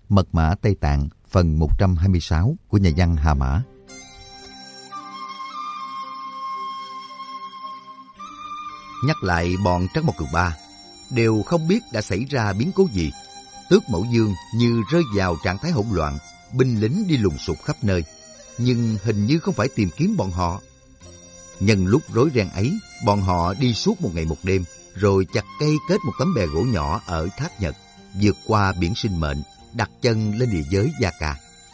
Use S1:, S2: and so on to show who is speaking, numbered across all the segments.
S1: Mật mã Tây Tạng phần 126 của nhà văn Hà Mã. Nhắc lại bọn Trắc Mộc Cường Ba, đều không biết đã xảy ra biến cố gì. Tước Mẫu Dương như rơi vào trạng thái hỗn loạn, binh lính đi lùng sục khắp nơi, nhưng hình như không phải tìm kiếm bọn họ. Nhân lúc rối ren ấy, bọn họ đi suốt một ngày một đêm, rồi chặt cây kết một tấm bè gỗ nhỏ ở Thác Nhật, vượt qua biển sinh mệnh, đặt chân lên địa giới Gia Ca.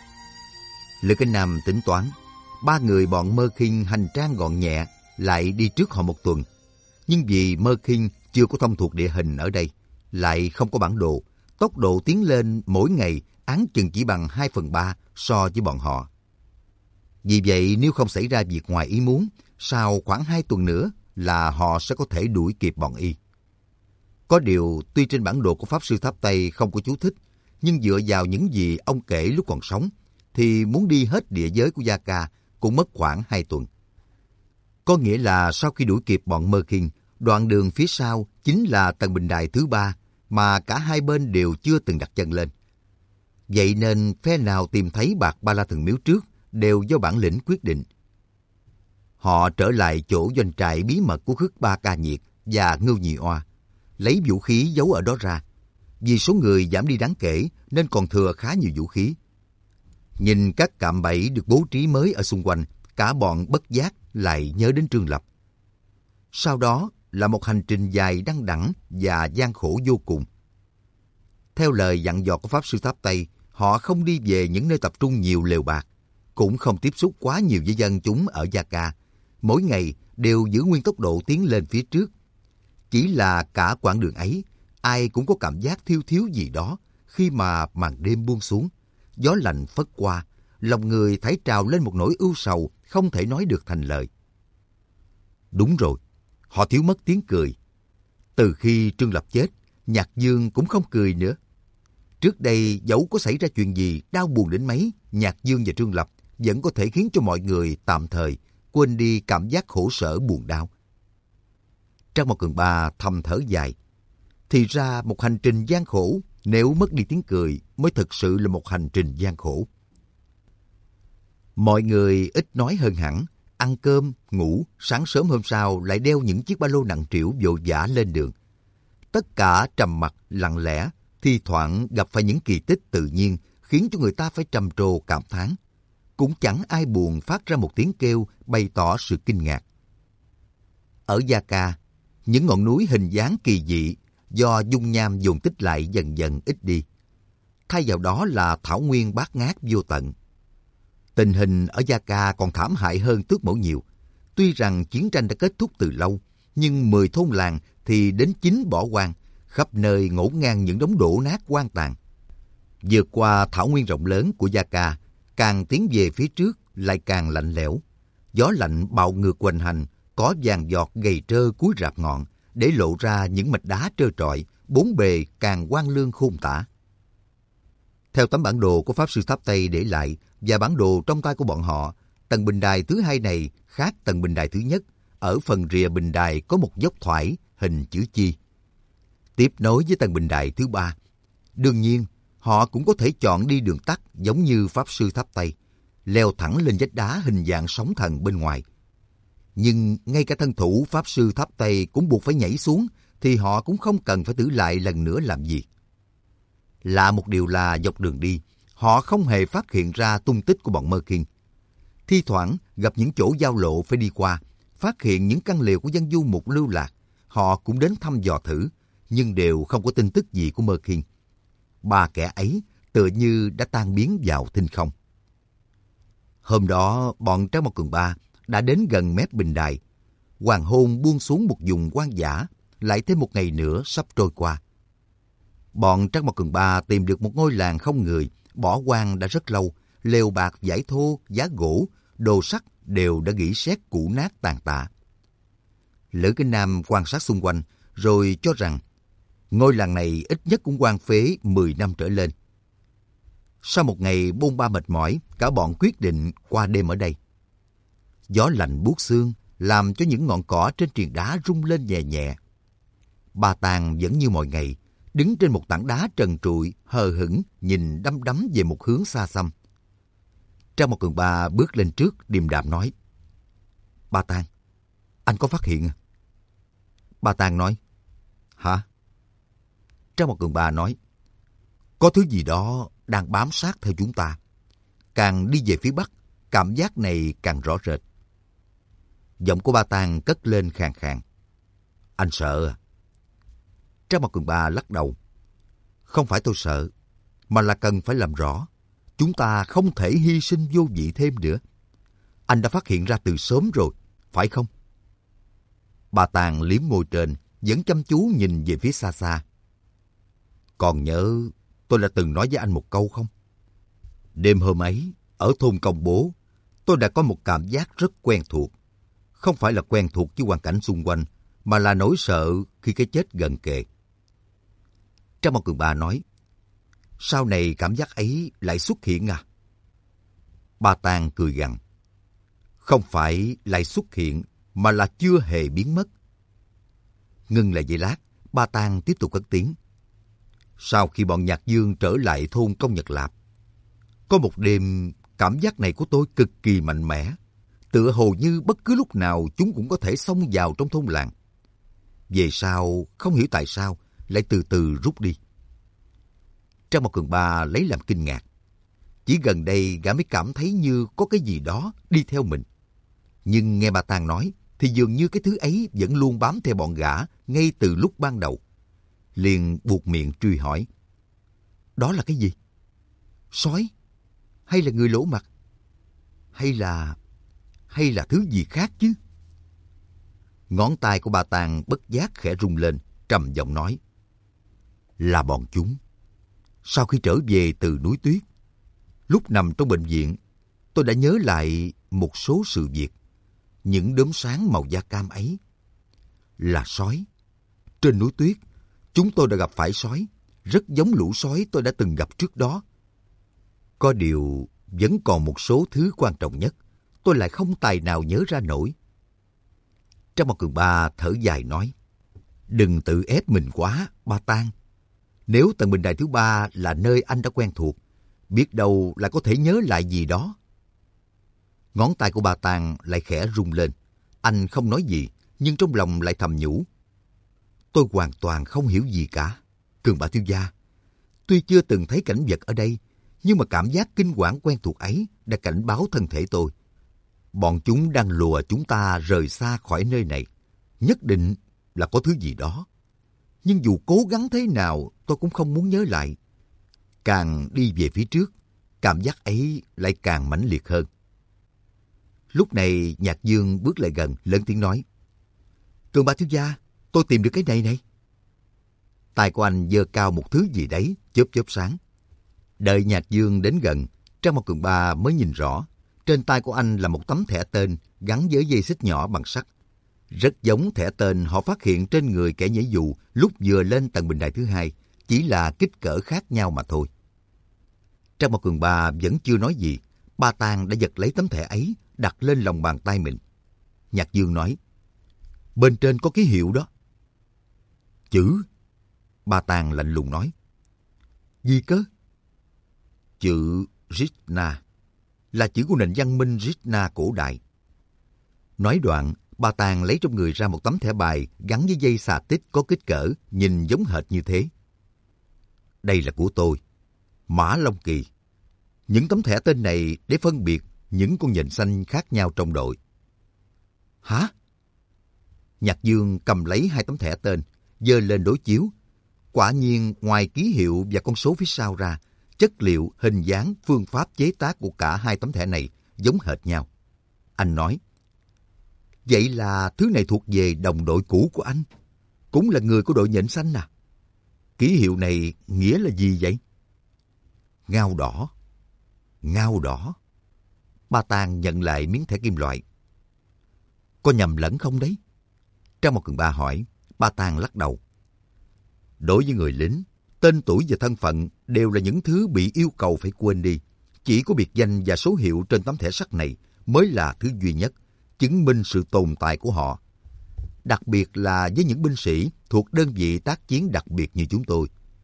S1: Lữ Kinh Nam tính toán, ba người bọn Mơ Khinh hành trang gọn nhẹ, lại đi trước họ một tuần. Nhưng vì Mơ Khinh chưa có thông thuộc địa hình ở đây, lại không có bản đồ, tốc độ tiến lên mỗi ngày áng chừng chỉ bằng 2/3 so với bọn họ. Vì vậy, nếu không xảy ra việc ngoài ý muốn, sau khoảng 2 tuần nữa là họ sẽ có thể đuổi kịp bọn y. Có điều, tuy trên bản đồ của Pháp Sư Tháp Tây không có chú thích, nhưng dựa vào những gì ông kể lúc còn sống, thì muốn đi hết địa giới của Gia Ca cũng mất khoảng 2 tuần. Có nghĩa là sau khi đuổi kịp bọn Mơ Khinh, đoạn đường phía sau chính là tầng bình đài thứ 3 mà cả hai bên đều chưa từng đặt chân lên. Vậy nên phe nào tìm thấy bạc Ba La Thần Miếu trước đều do bản lĩnh quyết định. Họ trở lại chỗ doanh trại bí mật của Khước Ba Ca Nhiệt và Ngưu Nhị Oa, lấy vũ khí giấu ở đó ra. Vì số người giảm đi đáng kể nên còn thừa khá nhiều vũ khí. Nhìn các cạm bẫy được bố trí mới ở xung quanh, cả bọn bất giác lại nhớ đến Trương Lập. Sau đó là một hành trình dài đăng đẳng và gian khổ vô cùng. Theo lời dặn dò của Pháp Sư Tháp Tây, họ không đi về những nơi tập trung nhiều lều bạc, cũng không tiếp xúc quá nhiều với dân chúng ở Gia Ca. Mỗi ngày đều giữ nguyên tốc độ tiến lên phía trước. Chỉ là cả quãng đường ấy, ai cũng có cảm giác thiếu thiếu gì đó khi mà màn đêm buông xuống, gió lạnh phất qua, lòng người thảy trào lên một nỗi ưu sầu không thể nói được thành lời. Đúng rồi, họ thiếu mất tiếng cười. Từ khi Trương Lập chết, Nhạc Dương cũng không cười nữa. Trước đây dẫu có xảy ra chuyện gì đau buồn đến mấy, Nhạc Dương và Trương Lập vẫn có thể khiến cho mọi người tạm thời quên đi cảm giác khổ sở buồn đau. Trắc Mộc Cường Ba thầm thở dài. Thì ra một hành trình gian khổ, nếu mất đi tiếng cười mới thực sự là một hành trình gian khổ. Mọi người ít nói hơn hẳn, ăn cơm, ngủ, sáng sớm hôm sau lại đeo những chiếc ba lô nặng trĩu vội vã lên đường. Tất cả trầm mặc, lặng lẽ, thi thoảng gặp phải những kỳ tích tự nhiên khiến cho người ta phải trầm trồ cảm thán. Cũng chẳng ai buồn phát ra một tiếng kêu bày tỏ sự kinh ngạc. Ở Gia Ca, những ngọn núi hình dáng kỳ dị do dung nham dồn tích lại dần dần ít đi. Thay vào đó là thảo nguyên bát ngát vô tận. Tình hình ở Gia Ca còn thảm hại hơn Tước Mẫu nhiều. Tuy rằng chiến tranh đã kết thúc từ lâu, nhưng 10 thôn làng thì đến 9 bỏ hoang, khắp nơi ngổn ngang những đống đổ nát hoang tàn. Vượt qua thảo nguyên rộng lớn của Gia Ca, càng tiến về phía trước lại càng lạnh lẽo. Gió lạnh bạo ngược hoành hành, có vàng giọt gầy trơ cuối rạp ngọn, để lộ ra những mạch đá trơ trọi, bốn bề càng hoang lương khôn tả. Theo tấm bản đồ của Pháp Sư Tháp Tây để lại và bản đồ trong tay của bọn họ, tầng bình đài thứ 2 này khác tầng bình đài thứ nhất. Ở phần rìa bình đài có một dốc thoải hình chữ chi, tiếp nối với tầng bình đài thứ 3. Đương nhiên, họ cũng có thể chọn đi đường tắt giống như Pháp Sư Tháp Tây, leo thẳng lên vách đá hình dạng sóng thần bên ngoài. Nhưng ngay cả thân thủ Pháp Sư Tháp Tây cũng buộc phải nhảy xuống, thì họ cũng không cần phải thử lại lần nữa làm gì. Lạ một điều là dọc đường đi, họ không hề phát hiện ra tung tích của bọn Mơ Khinh. Thi thoảng gặp những chỗ giao lộ phải đi qua, phát hiện những căn lều của dân du mục lưu lạc, họ cũng đến thăm dò thử, nhưng đều không có tin tức gì của Mơ Khinh. Ba kẻ ấy tựa như đã tan biến vào thinh không. Hôm đó, bọn Trắc Mộc Cường Ba đã đến gần mép bình đài. Hoàng hôn buông xuống một vùng hoang dã, lại thêm một ngày nữa sắp trôi qua. Bọn Trắc Mộc Cường Ba tìm được một ngôi làng không người, bỏ hoang đã rất lâu, lều bạc, vải thô, giá gỗ, đồ sắt đều đã rỉ sét cũ nát tàn tạ. Lữ Kinh Nam quan sát xung quanh, rồi cho rằng ngôi làng này ít nhất cũng hoang phế 10 năm trở lên. Sau một ngày bôn ba mệt mỏi, cả bọn quyết định qua đêm ở đây. Gió lạnh buốt xương làm cho những ngọn cỏ trên triền đá rung lên nhẹ nhẹ. Ba Tàng vẫn như mọi ngày, đứng trên một tảng đá trần trụi, hờ hững nhìn đăm đắm về một hướng xa xăm. Trang một Cường Ba bước lên trước, điềm đạm nói: Ba Tang, anh có phát hiện? Ba Tang nói: Hả? Trang một Cường Ba nói: Có thứ gì đó đang bám sát theo chúng ta. Càng đi về phía bắc, cảm giác này càng rõ rệt. Giọng của Ba Tang cất lên khàn khàn: Anh sợ à? Trang một Cường Ba lắc đầu: Không phải tôi sợ, mà là cần phải làm rõ. Chúng ta không thể hy sinh vô vị thêm nữa. Anh đã phát hiện ra từ sớm rồi, phải không? Ba Tang liếm môi trên, vẫn chăm chú nhìn về phía xa xa. Còn nhớ tôi đã từng nói với anh một câu không? Đêm hôm ấy, ở thôn Công Bố, tôi đã có một cảm giác rất quen thuộc. Không phải là quen thuộc với hoàn cảnh xung quanh, mà là nỗi sợ khi cái chết gần kề. Trang Mao Cường Ba nói: Sau này cảm giác ấy lại xuất hiện à? Ba Tang cười gằn: Không phải lại xuất hiện, mà là chưa hề biến mất. Ngưng lại giây lát, Ba Tang tiếp tục cất tiếng: Sau khi bọn Nhạc Dương trở lại thôn Công Nhật Lạp, có một đêm cảm giác này của tôi cực kỳ mạnh mẽ, tựa hồ như bất cứ lúc nào chúng cũng có thể xông vào trong thôn làng. Về sau, không hiểu tại sao, lại từ từ rút đi. Trang Mao Cường Ba lấy làm kinh ngạc. Chỉ gần đây gã mới cảm thấy như có cái gì đó đi theo mình. Nhưng nghe Ba Tang nói, thì dường như cái thứ ấy vẫn luôn bám theo bọn gã ngay từ lúc ban đầu. Liền buột miệng truy hỏi: Đó là cái gì? Sói? Hay là người lỗ mặt? Hay là thứ gì khác chứ? Ngón tay của Ba Tang bất giác khẽ rung lên, trầm giọng nói: Là bọn chúng. Sau khi trở về từ núi tuyết, lúc nằm trong bệnh viện, tôi đã nhớ lại một số sự việc. Những đốm sáng màu da cam ấy là sói. Trên núi tuyết, chúng tôi đã gặp phải sói, rất giống lũ sói tôi đã từng gặp trước đó. Có điều, vẫn còn một số thứ quan trọng nhất, tôi lại không tài nào nhớ ra nổi. Trang Mao Cường Ba thở dài nói: Đừng tự ép mình quá, Ba Tang. Nếu tầng bình đài thứ 3 là nơi anh đã quen thuộc, biết đâu lại có thể nhớ lại gì đó. Ngón tay của Ba Tang lại khẽ rung lên. Anh không nói gì, nhưng trong lòng lại thầm nhủ: Tôi hoàn toàn không hiểu gì cả. Cường Ba thiếu gia, tuy chưa từng thấy cảnh vật ở đây, nhưng mà cảm giác kinh quản quen thuộc ấy đã cảnh báo thân thể tôi. Bọn chúng đang lùa chúng ta rời xa khỏi nơi này. Nhất định là có thứ gì đó. Nhưng dù cố gắng thế nào, tôi cũng không muốn nhớ lại. Càng đi về phía trước, cảm giác ấy lại càng mãnh liệt hơn. Lúc này Nhạc Dương bước lại gần, lớn tiếng nói: Cường Ba thiếu gia, tôi tìm được cái này này. Tay của anh giơ cao một thứ gì đấy, chớp chớp sáng. Đợi Nhạc Dương đến gần, Trang Mao Cường Ba mới nhìn rõ. Trên tay của anh là một tấm thẻ tên gắn với dây xích nhỏ bằng sắt. Rất giống thẻ tên họ phát hiện trên người kẻ nhảy dù lúc vừa lên tầng bình đài thứ 2, chỉ là kích cỡ khác nhau mà thôi. Trang Mao Cường Ba vẫn chưa nói gì, Ba Tang đã giật lấy tấm thẻ ấy, đặt lên lòng bàn tay mình. Nhạc Dương nói: Bên trên có ký hiệu đó. Chữ? Ba Tang lạnh lùng nói. Gì cơ? Chữ Rishna, là chữ của nền văn minh Rishna cổ đại. Nói đoạn, Ba Tang lấy trong người ra một tấm thẻ bài gắn với dây xà tích có kích cỡ, nhìn giống hệt như thế. Đây là của tôi, Mã Long Kỳ. Những tấm thẻ tên này để phân biệt những con nhện xanh khác nhau trong đội. Hả? Nhạc Dương cầm lấy hai tấm thẻ tên, giơ lên đối chiếu. Quả nhiên, ngoài ký hiệu và con số phía sau ra, chất liệu, hình dáng, phương pháp chế tác của cả hai tấm thẻ này giống hệt nhau. Anh nói: Vậy là thứ này thuộc về đồng đội cũ của anh, cũng là người của đội nhện xanh à? Ký hiệu này nghĩa là gì vậy? Ngao đỏ. Ngao đỏ. Ba Tang nhận lại miếng thẻ kim loại. Có nhầm lẫn không đấy? Trang Mao Cường Ba hỏi. Ba Tang lắc đầu. Đối với người lính, tên tuổi và thân phận đều là những thứ bị yêu cầu phải quên đi. Chỉ có biệt danh và số hiệu trên tấm thẻ sắt này mới là thứ duy nhất, chứng minh sự tồn tại của họ. Đặc biệt là với những binh sĩ thuộc đơn vị tác chiến đặc biệt như chúng tôi.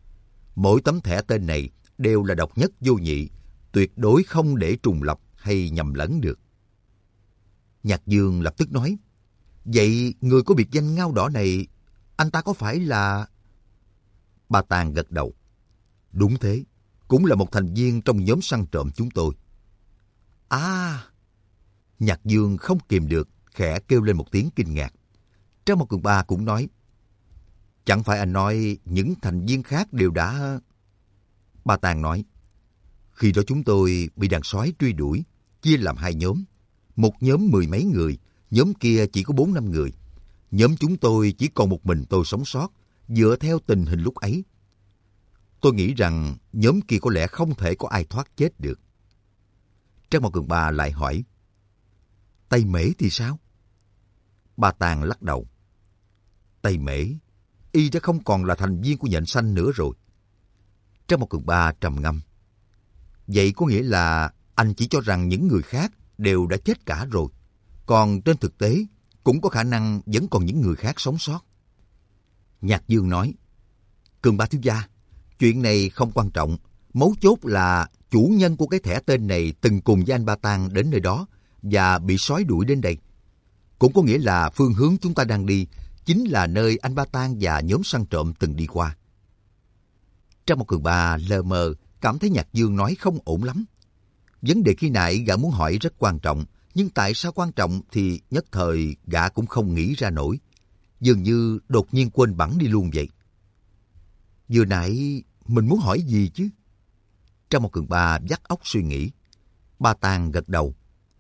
S1: Mỗi tấm thẻ tên này đều là độc nhất vô nhị, tuyệt đối không để trùng lặp hay nhầm lẫn được. Nhạc Dương lập tức nói, vậy người có biệt danh Ngao Đỏ này, anh ta có phải là... Ba Tàng gật đầu. Đúng thế, cũng là một thành viên trong nhóm săn trộm chúng tôi. À! Nhạc Dương không kìm được, khẽ kêu lên một tiếng kinh ngạc. Trang Một Cường Ba cũng nói, chẳng phải anh nói những thành viên khác đều đã... Ba Tàng nói, khi đó chúng tôi bị đàn sói truy đuổi, chia làm hai nhóm. Một nhóm 10 mấy người, nhóm kia chỉ có 4-5 người. Nhóm chúng tôi chỉ còn một mình tôi sống sót, dựa theo tình hình lúc ấy. Tôi nghĩ rằng nhóm kia có lẽ không thể có ai thoát chết được. Trang Một Cường Ba lại hỏi, Tây Mễ thì sao? Ba Tàng lắc đầu. Tây Mễ, y đã không còn là thành viên của Nhện Xanh nữa rồi. Trang Một Cường Ba trầm ngâm. Vậy có nghĩa là anh chỉ cho rằng những người khác đều đã chết cả rồi. Còn trên thực tế, cũng có khả năng vẫn còn những người khác sống sót. Nhạc Dương nói, Cường Ba thiếu gia, chuyện này không quan trọng. Mấu chốt là chủ nhân của cái thẻ tên này từng cùng với anh Ba Tàng đến nơi đó và bị sói đuổi đến đây. Cũng có nghĩa là phương hướng chúng ta đang đi chính là nơi anh Ba Tàng và nhóm săn trộm từng đi qua. Trang Một Cường Ba lờ mờ cảm thấy Nhạc Dương nói không ổn lắm. Vấn đề khi nãy gã muốn hỏi rất quan trọng, nhưng tại sao quan trọng thì nhất thời gã cũng không nghĩ ra nổi. Dường như đột nhiên quên bẵng đi luôn vậy. Vừa nãy mình muốn hỏi gì chứ? Trang Một Cường Ba vắt óc suy nghĩ. Ba Tàng gật đầu.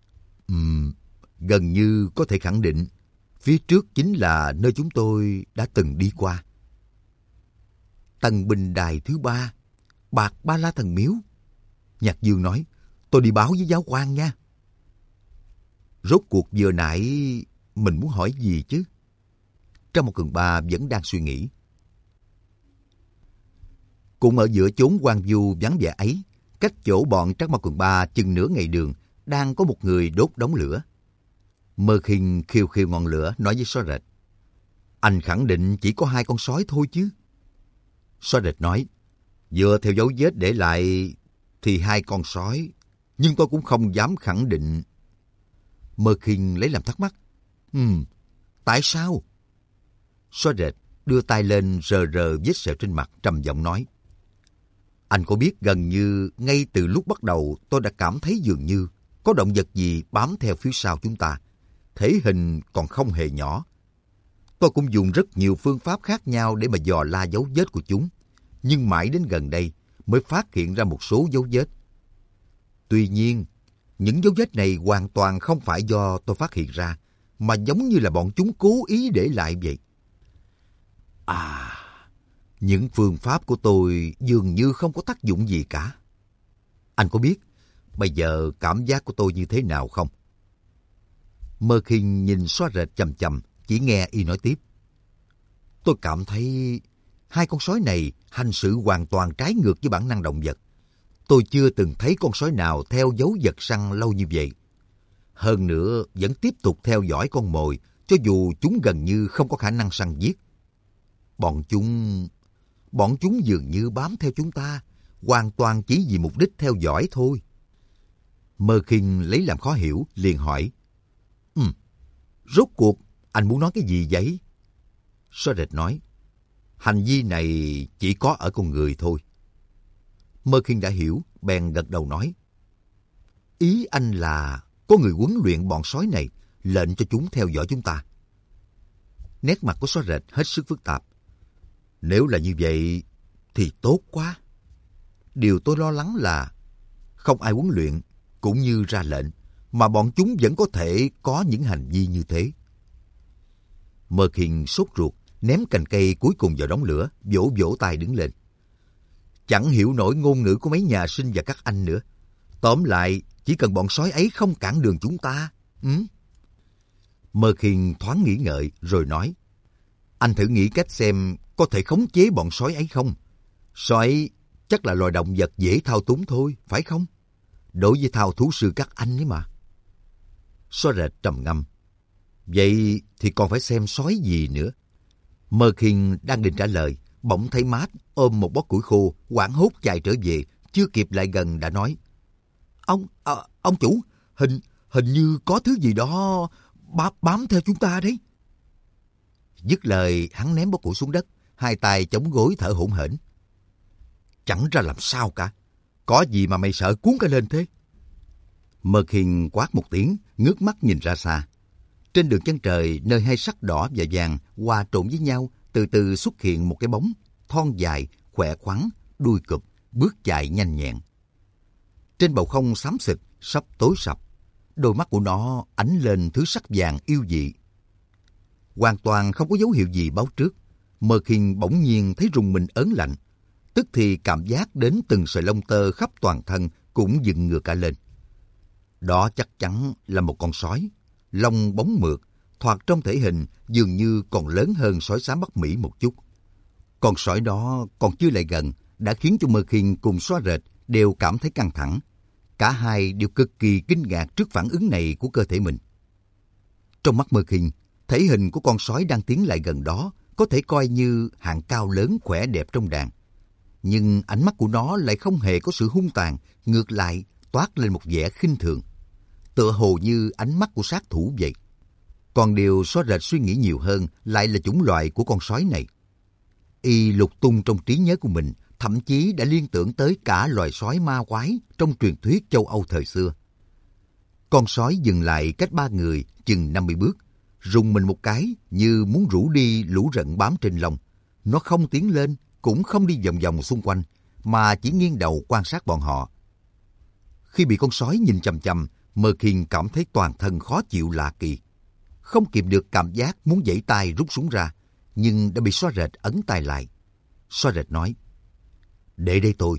S1: Gần như có thể khẳng định, phía trước chính là nơi chúng tôi đã từng đi qua. Tần Bình Đài thứ 3, Bạc Ba La Thần Miếu. Nhạc Dương nói, tôi đi báo với giáo quan nha. Rốt cuộc vừa nãy mình muốn hỏi gì chứ? Trang Một Cường Ba vẫn đang suy nghĩ. Cũng ở giữa chốn hoang vu vắng vẻ ấy, cách chỗ bọn Trang Một Cường Ba chừng nửa ngày đường, đang có một người đốt đống lửa. Mơ Khinh khiêu khiêu ngọn lửa nói với Xóa Rệt, anh khẳng định chỉ có 2 con sói thôi chứ? Xóa Rệt nói, dựa theo dấu vết để lại thì 2 con sói, nhưng tôi cũng không dám khẳng định. Mơ Khinh lấy làm thắc mắc. Tại sao? Xóa Rệt đưa tay lên rờ rờ vết sẹo trên mặt, trầm giọng nói, anh có biết gần như ngay từ lúc bắt đầu tôi đã cảm thấy dường như có động vật gì bám theo phía sau chúng ta. Thể hình còn không hề nhỏ. Tôi cũng dùng rất nhiều phương pháp khác nhau để mà dò la dấu vết của chúng. Nhưng mãi đến gần đây mới phát hiện ra một số dấu vết. Tuy nhiên, những dấu vết này hoàn toàn không phải do tôi phát hiện ra, mà giống như là bọn chúng cố ý để lại vậy. À, những phương pháp của tôi dường như không có tác dụng gì cả. Anh có biết bây giờ cảm giác của tôi như thế nào không? Mơ Khinh nhìn Xóa Rệt chằm chằm, chỉ nghe y nói tiếp. Tôi cảm thấy 2 con sói này hành xử hoàn toàn trái ngược với bản năng động vật. Tôi chưa từng thấy con sói nào theo dấu vật săn lâu như vậy. Hơn nữa vẫn tiếp tục theo dõi con mồi, cho dù chúng gần như không có khả năng săn giết. Bọn chúng dường như bám theo chúng ta, hoàn toàn chỉ vì mục đích theo dõi thôi. Mơ Khinh lấy làm khó hiểu, liền hỏi. Rốt cuộc anh muốn nói cái gì vậy? Xóa Rệt nói, hành vi này chỉ có ở con người thôi. Mơ Khinh đã hiểu, bèn gật đầu nói, ý anh là có người huấn luyện bọn sói này, lệnh cho chúng theo dõi chúng ta. Nét mặt của Xóa Rệt hết sức phức tạp. Nếu là như vậy thì tốt quá. Điều tôi lo lắng là không ai huấn luyện cũng như ra lệnh, mà bọn chúng vẫn có thể có những hành vi như thế. Mơ Khinh sốt ruột, ném cành cây cuối cùng vào đống lửa, vỗ vỗ tay đứng lên. Chẳng hiểu nổi ngôn ngữ của mấy nhà sinh và các anh nữa. Tóm lại, chỉ cần bọn sói ấy không cản đường chúng ta. Mơ Khinh thoáng nghĩ ngợi rồi nói, anh thử nghĩ cách xem có thể khống chế bọn sói ấy không? Sói chắc là loài động vật dễ thao túng thôi, phải không? Đối với thao thú sư các anh ấy mà. Xóa Rệt trầm ngâm. Vậy thì còn phải xem sói gì nữa. Mơ Khinh đang định trả lời, bỗng thấy Mát ôm một bó củi khô, hoảng hốt chạy trở về, chưa kịp lại gần đã nói: Ông chủ, hình như có thứ gì đó bám theo chúng ta đấy. Dứt lời, hắn ném bó củi xuống đất, hai tay chống gối thở hổn hển. Chẳng ra làm sao cả. Có gì mà mày sợ cuốn cả lên thế? Mơ Khiên quát một tiếng, ngước mắt nhìn ra xa. Trên đường chân trời, nơi hai sắc đỏ và vàng hòa trộn với nhau, từ từ xuất hiện một cái bóng, thon dài, khỏe khoắn, đuôi cụp, bước chạy nhanh nhẹn. Trên bầu không xám xịt, sắp tối sập, đôi mắt của nó ánh lên thứ sắc vàng yêu dị. Hoàn toàn không có dấu hiệu gì báo trước, Mơ Khiên bỗng nhiên thấy rùng mình ớn lạnh. Tức thì cảm giác đến từng sợi lông tơ khắp toàn thân cũng dựng ngược cả lên. Đó chắc chắn là một con sói, lông bóng mượt, thoạt trong thể hình dường như còn lớn hơn sói xám Bắc Mỹ một chút. Con sói đó còn chưa lại gần đã khiến cho Mơ Khiên cùng Xóa Rệt đều cảm thấy căng thẳng. Cả hai đều cực kỳ kinh ngạc trước phản ứng này của cơ thể mình. Trong mắt Mơ Khiên, thể hình của con sói đang tiến lại gần đó có thể coi như hạng cao lớn khỏe đẹp trong đàn. Nhưng ánh mắt của nó lại không hề có sự hung tàn, ngược lại toát lên một vẻ khinh thường. Tựa hồ như ánh mắt của sát thủ vậy. Còn điều Xóa Rệt suy nghĩ nhiều hơn lại là chủng loại của con sói này. Y lục tung trong trí nhớ của mình, thậm chí đã liên tưởng tới cả loài sói ma quái trong truyền thuyết châu Âu thời xưa. Con sói dừng lại cách ba người chừng 50 bước, rùng mình một cái như muốn rủ đi lũ rận bám trên lông. Nó không tiến lên, cũng không đi vòng vòng xung quanh, mà chỉ nghiêng đầu quan sát bọn họ. Khi bị con sói nhìn chằm chằm, Mơ Khiên cảm thấy toàn thân khó chịu lạ kỳ. Không kìm được cảm giác muốn giãy tay rút súng ra, nhưng đã bị Xóa Rệt ấn tay lại. Xóa Rệt nói: "Để đây tôi."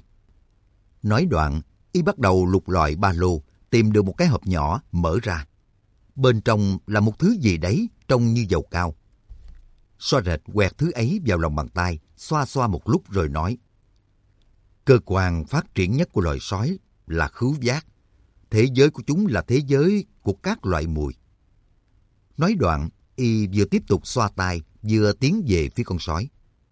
S1: Nói đoạn, y bắt đầu lục lọi ba lô, tìm được một cái hộp nhỏ, mở ra. Bên trong là một thứ gì đấy trông như dầu cao. Xóa Rệt quẹt thứ ấy vào lòng bàn tay, xoa xoa một lúc rồi nói: "Cơ quan phát triển nhất của loài sói là khứu giác. Thế giới của chúng là thế giới của các loại mùi." Nói đoạn, y vừa tiếp tục xoa tay, vừa tiến về phía con sói.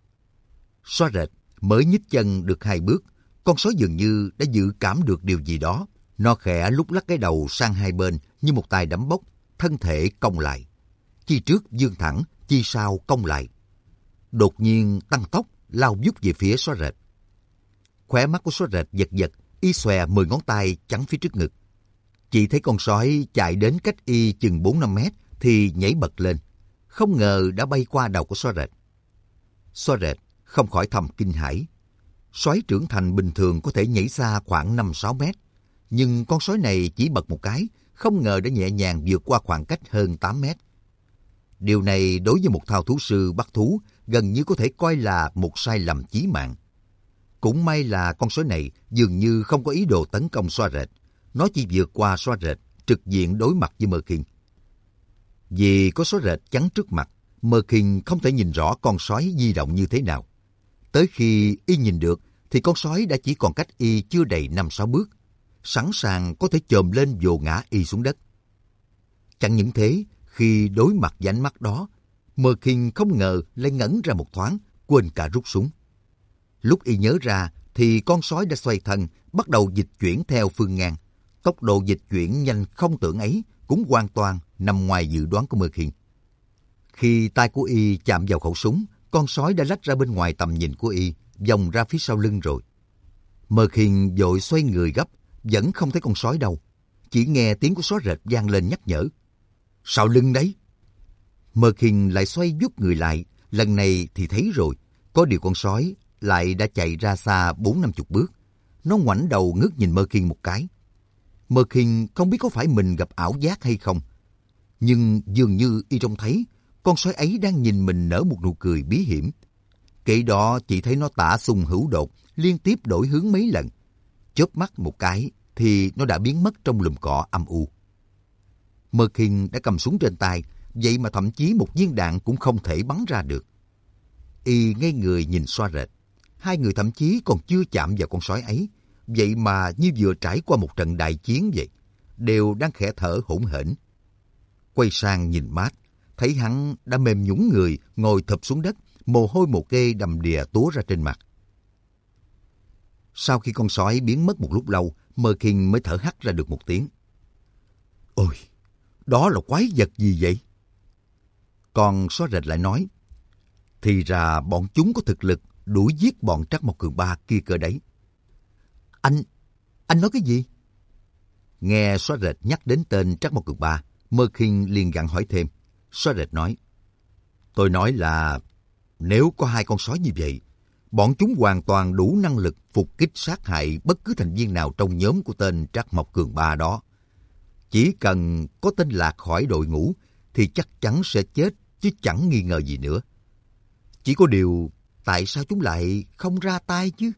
S1: Xóa Rệt mới nhích chân được 2 bước, con sói dường như đã dự cảm được điều gì đó. Nó khẽ lúc lắc cái đầu sang hai bên như một tay đấm bốc, thân thể cong lại. Chi trước vươn thẳng, chi sau cong lại. Đột nhiên tăng tốc, lao vút về phía Xóa Rệt. Khóe mắt của Xóa Rệt giật giật, y xòe 10 ngón tay chắn phía trước ngực. Chỉ thấy con sói chạy đến cách y chừng 4-5 mét thì nhảy bật lên. Không ngờ đã bay qua đầu của Xóa Rệt. Xóa Rệt không khỏi thầm kinh hãi. Sói trưởng thành bình thường có thể nhảy xa khoảng 5-6 mét. Nhưng con sói này chỉ bật một cái, không ngờ đã nhẹ nhàng vượt qua khoảng cách hơn 8 mét. Điều này đối với một thao thú sư bắt thú gần như có thể coi là một sai lầm chí mạng. Cũng may là con sói này dường như không có ý đồ tấn công Xóa Rệt. Nó chỉ vượt qua Xóa Rệt, trực diện đối mặt với Mơ Khiên. Vì có Xóa Rệt chắn trước mặt, Mơ Khiên không thể nhìn rõ con sói di động như thế nào. Tới khi y nhìn được thì con sói đã chỉ còn cách y chưa đầy 5-6 bước, sẵn sàng có thể chồm lên vồ ngã y xuống đất. Chẳng những thế, khi đối mặt với ánh mắt đó, Mơ Khiên không ngờ lại ngẩn ra một thoáng, quên cả rút súng. Lúc y nhớ ra thì con sói đã xoay thân, bắt đầu dịch chuyển theo phương ngang. Tốc độ dịch chuyển nhanh không tưởng ấy cũng hoàn toàn nằm ngoài dự đoán của Mơ Khiên. Khi tay của y chạm vào khẩu súng, con sói đã lách ra bên ngoài tầm nhìn của y, vòng ra phía sau lưng rồi. Mơ Khiên vội xoay người gấp, vẫn không thấy con sói đâu. Chỉ nghe tiếng của Xóa Rệt vang lên nhắc nhở: "Sau lưng đấy." Mơ Khiên lại xoay vút người lại, lần này thì thấy rồi. Có điều con sói lại đã chạy ra xa 40-50 bước. Nó ngoảnh đầu ngước nhìn Mơ Khiên một cái. Mơ Khiên không biết có phải mình gặp ảo giác hay không. Nhưng dường như y trông thấy con sói ấy đang nhìn mình nở một nụ cười bí hiểm. Kể đó chỉ thấy nó tả xung hữu đột, liên tiếp đổi hướng mấy lần. Chớp mắt một cái thì nó đã biến mất trong lùm cỏ âm u. Mơ Khiên đã cầm súng trên tay, vậy mà thậm chí một viên đạn cũng không thể bắn ra được. Y ngây người nhìn Xóa Rệt. Hai người thậm chí còn chưa chạm vào con sói ấy, vậy mà như vừa trải qua một trận đại chiến vậy, đều đang khẽ thở hổn hển. Quay sang nhìn Mát, thấy hắn đã mềm nhũn người, ngồi thụp xuống đất, mồ hôi một kê đầm đìa túa ra trên mặt. Sau khi con sói biến mất một lúc lâu, Mơ Khiên mới thở hắt ra được một tiếng. Ôi, đó là quái vật gì vậy? Con sói rệt lại nói, thì ra bọn chúng có thực lực đuổi giết bọn Trắc Mộc Cường Ba kia cơ đấy. Anh nói cái gì? Nghe sói rệt nhắc đến tên Trắc Mộc Cường Ba, Mơ Khiên liền gặng hỏi thêm. Sói rệt nói, tôi nói là nếu có 2 con sói như vậy, bọn chúng hoàn toàn đủ năng lực phục kích sát hại bất cứ thành viên nào trong nhóm của tên Trắc Mộc Cường Ba đó. Chỉ cần có tên lạc khỏi đội ngũ thì chắc chắn sẽ chết chứ chẳng nghi ngờ gì nữa. Chỉ có điều, tại sao chúng lại không ra tay chứ?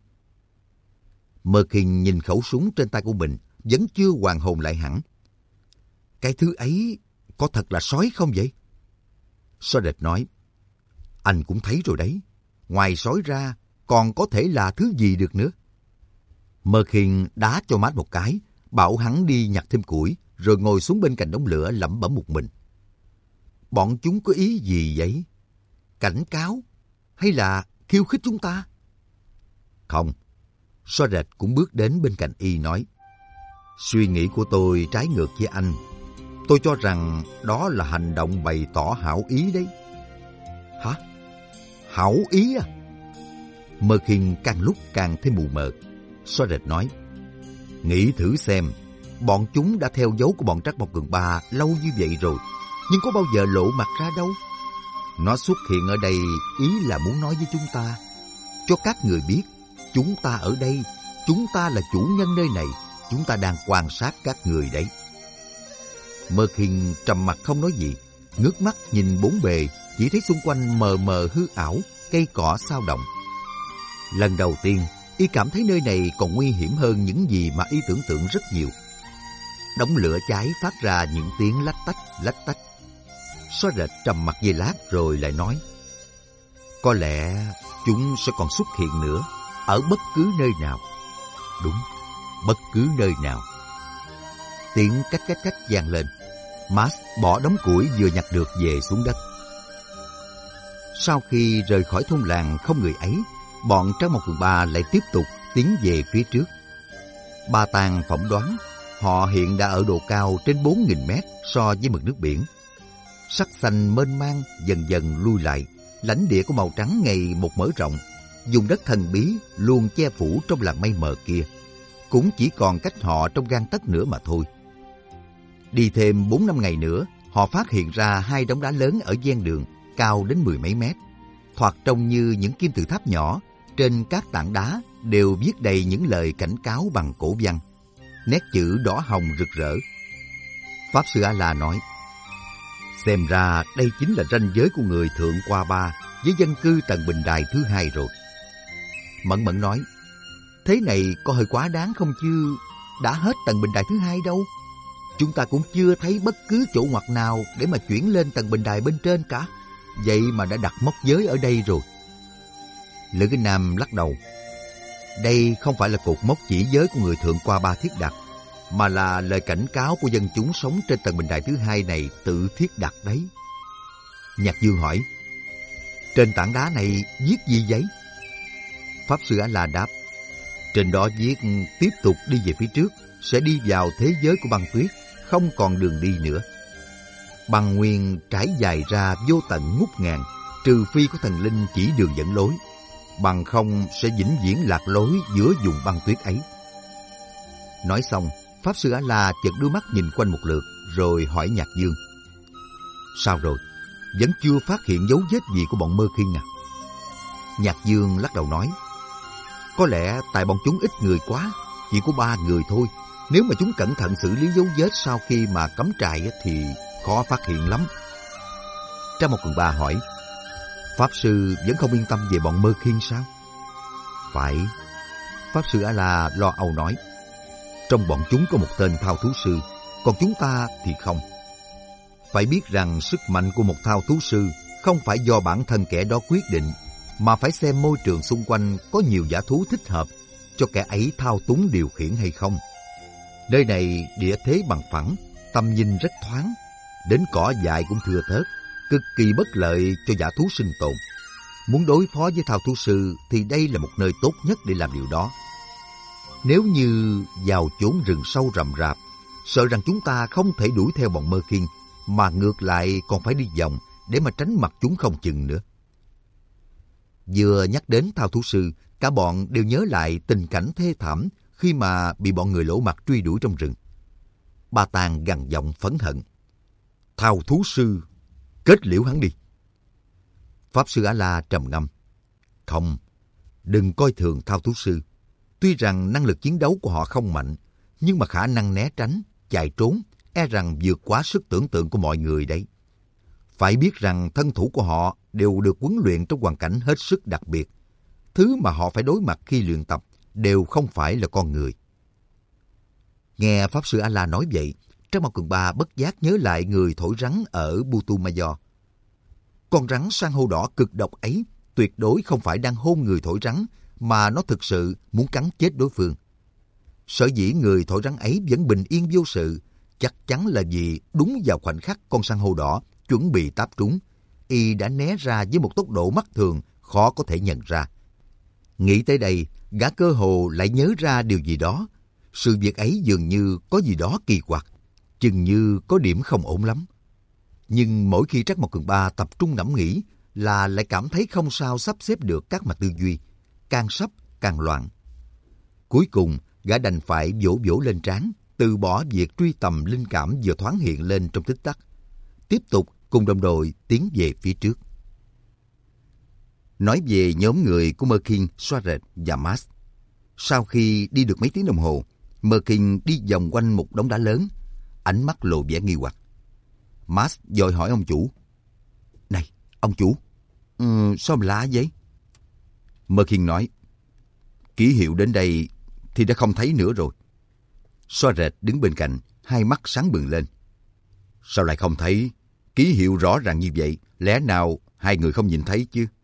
S1: Mơ Khiên nhìn khẩu súng trên tay của mình, vẫn chưa hoàn hồn lại hẳn. Cái thứ ấy có thật là sói không vậy? Sói rệt nói, anh cũng thấy rồi đấy. Ngoài sói ra, còn có thể là thứ gì được nữa? Mơ Khiên đá cho Mát một cái, bảo hắn đi nhặt thêm củi, rồi ngồi xuống bên cạnh đống lửa lẩm bẩm một mình. Bọn chúng có ý gì vậy? Cảnh cáo? Hay là khiêu khích chúng ta? Không. Sói rệt cũng bước đến bên cạnh y nói, suy nghĩ của tôi trái ngược với anh. Tôi cho rằng đó là hành động bày tỏ hảo ý đấy. Hả? Hảo ý à? Mơ Khiên càng lúc càng thêm mù mờ. Sói rệt nói, nghĩ thử xem, bọn chúng đã theo dấu của bọn Trắc Mộc Cường Ba lâu như vậy rồi, nhưng có bao giờ lộ mặt ra đâu. Nó xuất hiện ở đây ý là muốn nói với chúng ta, cho các người biết, chúng ta ở đây, chúng ta là chủ nhân nơi này, chúng ta đang quan sát các người đấy. Mơ Khiên trầm mặc không nói gì, ngước mắt nhìn bốn bề, chỉ thấy xung quanh mờ mờ hư ảo, cây cỏ xao động. Lần đầu tiên, y cảm thấy nơi này còn nguy hiểm hơn những gì mà y tưởng tượng rất nhiều. Đống lửa cháy phát ra những tiếng lách tách, lách tách. Sói rệt trầm mặc giây lát rồi lại nói, có lẽ chúng sẽ còn xuất hiện nữa, ở bất cứ nơi nào. Đúng, bất cứ nơi nào. Tiếng cách cách cách vang lên. Max bỏ đống củi vừa nhặt được về xuống đất. Sau khi rời khỏi thôn làng không người ấy, bọn Trắc Mộc Cường Ba lại tiếp tục tiến về phía trước. Ba Tàng phỏng đoán họ hiện đã ở độ cao trên 4.000 mét so với mực nước biển. Sắc xanh mênh mang dần dần lui lại, lãnh địa của màu trắng ngày một mở rộng. Vùng đất thần bí luôn che phủ trong làn mây mờ kia, cũng chỉ còn cách họ trong gang tấc nữa mà thôi. Đi thêm 4-5 ngày nữa, họ phát hiện ra 2 đống đá lớn ở ven đường, cao đến 10 mấy mét. Thoạt trông như những kim tự tháp nhỏ, trên các tảng đá đều viết đầy những lời cảnh cáo bằng cổ văn, nét chữ đỏ hồng rực rỡ. Pháp sư A-la nói, xem ra đây chính là ranh giới của người Thượng Qua Ba với dân cư tầng bình đài thứ 2 rồi. Mẫn Mẫn nói, thế này có hơi quá đáng không chứ? Đã hết tầng bình đài thứ 2 đâu. Chúng ta cũng chưa thấy bất cứ chỗ ngoặt nào để mà chuyển lên tầng bình đài bên trên cả. Vậy mà đã đặt mốc giới ở đây rồi. Lữ Kinh Nam lắc đầu. Đây không phải là cột mốc chỉ giới của người Thượng Qua Ba thiết đặt, mà là lời cảnh cáo của dân chúng sống trên tầng bình đài thứ 2 này tự thiết đặt đấy. Nhạc Dương hỏi, trên tảng đá này viết gì vậy? Pháp sư A-la đáp, trên đó viết tiếp tục đi về phía trước, sẽ đi vào thế giới của băng tuyết, không còn đường đi nữa. Băng nguyên trải dài ra vô tận ngút ngàn, trừ phi có thần linh chỉ đường dẫn lối, bằng không sẽ vĩnh viễn lạc lối giữa vùng băng tuyết ấy. Nói xong, Pháp sư A-la chợt đưa mắt nhìn quanh một lượt, rồi hỏi Nhạc Dương, sao rồi? Vẫn chưa phát hiện dấu vết gì của bọn Mơ Khiên à? Nhạc Dương lắc đầu nói, có lẽ tại bọn chúng ít người quá, chỉ có 3 người thôi. Nếu mà chúng cẩn thận xử lý dấu vết sau khi mà cắm trại thì khó phát hiện lắm. Trắc Mộc Cường Ba hỏi, Pháp sư vẫn không yên tâm về bọn Mơ Khiên sao? Phải. Pháp sư A-la lo âu nói, trong bọn chúng có một tên thao thú sư, còn chúng ta thì không. Phải biết rằng sức mạnh của một thao thú sư không phải do bản thân kẻ đó quyết định, mà phải xem môi trường xung quanh có nhiều dã thú thích hợp cho kẻ ấy thao túng điều khiển hay không. Nơi này địa thế bằng phẳng, tầm nhìn rất thoáng, đến cỏ dại cũng thưa thớt, cực kỳ bất lợi cho dã thú sinh tồn. Muốn đối phó với thao thú sư thì đây là một nơi tốt nhất để làm điều đó. Nếu như vào chốn rừng sâu rậm rạp, sợ rằng chúng ta không thể đuổi theo bọn Mơ Khiên, mà ngược lại còn phải đi vòng để mà tránh mặt chúng không chừng nữa. Vừa nhắc đến Thao thú sư, cả bọn đều nhớ lại tình cảnh thê thảm khi mà bị bọn người lỗ mặt truy đuổi trong rừng. Ba Tàng gằn giọng phẫn hận. Thao thú sư, kết liễu hắn đi. Pháp sư A-la trầm ngâm. Không, đừng coi thường Thao thú sư. Tuy rằng năng lực chiến đấu của họ không mạnh, nhưng mà khả năng né tránh, chạy trốn e rằng vượt quá sức tưởng tượng của mọi người đấy. Phải biết rằng thân thủ của họ đều được huấn luyện trong hoàn cảnh hết sức đặc biệt. Thứ mà họ phải đối mặt khi luyện tập đều không phải là con người. Nghe Pháp sư A-la nói vậy, Trác Mao Cường Ba bất giác nhớ lại người thổi rắn ở Putumayo. Con rắn san hô đỏ cực độc ấy tuyệt đối không phải đang hôn người thổi rắn, mà nó thực sự muốn cắn chết đối phương. Sở dĩ người thổi rắn ấy vẫn bình yên vô sự, chắc chắn là vì đúng vào khoảnh khắc con san hô đỏ chuẩn bị táp trúng, y đã né ra với một tốc độ mắt thường khó có thể nhận ra. Nghĩ tới đây, gã cơ hồ lại nhớ ra điều gì đó. Sự việc ấy dường như có gì đó kỳ quặc, chừng như có điểm không ổn lắm. Nhưng mỗi khi Trác Mao Cường Ba tập trung ngẫm nghĩ là lại cảm thấy không sao sắp xếp được các mạch tư duy, càng sắp càng loạn. Cuối cùng, gã đành phải vỗ vỗ lên trán, từ bỏ việc truy tầm linh cảm vừa thoáng hiện lên trong tích tắc, tiếp tục cùng đồng đội tiến về phía trước. Nói về nhóm người của Merkin, Soaret và Mars. Sau khi đi được mấy tiếng đồng hồ, Merkin đi vòng quanh một đống đá lớn, ánh mắt lộ vẻ nghi hoặc. Mars vội hỏi ông chủ. Này, ông chủ, sao mà lạ vậy? Merkin nói, ký hiệu đến đây thì đã không thấy nữa rồi. Soaret đứng bên cạnh, hai mắt sáng bừng lên. Sao lại không thấy? Ký hiệu rõ ràng như vậy, lẽ nào hai người không nhìn thấy chứ?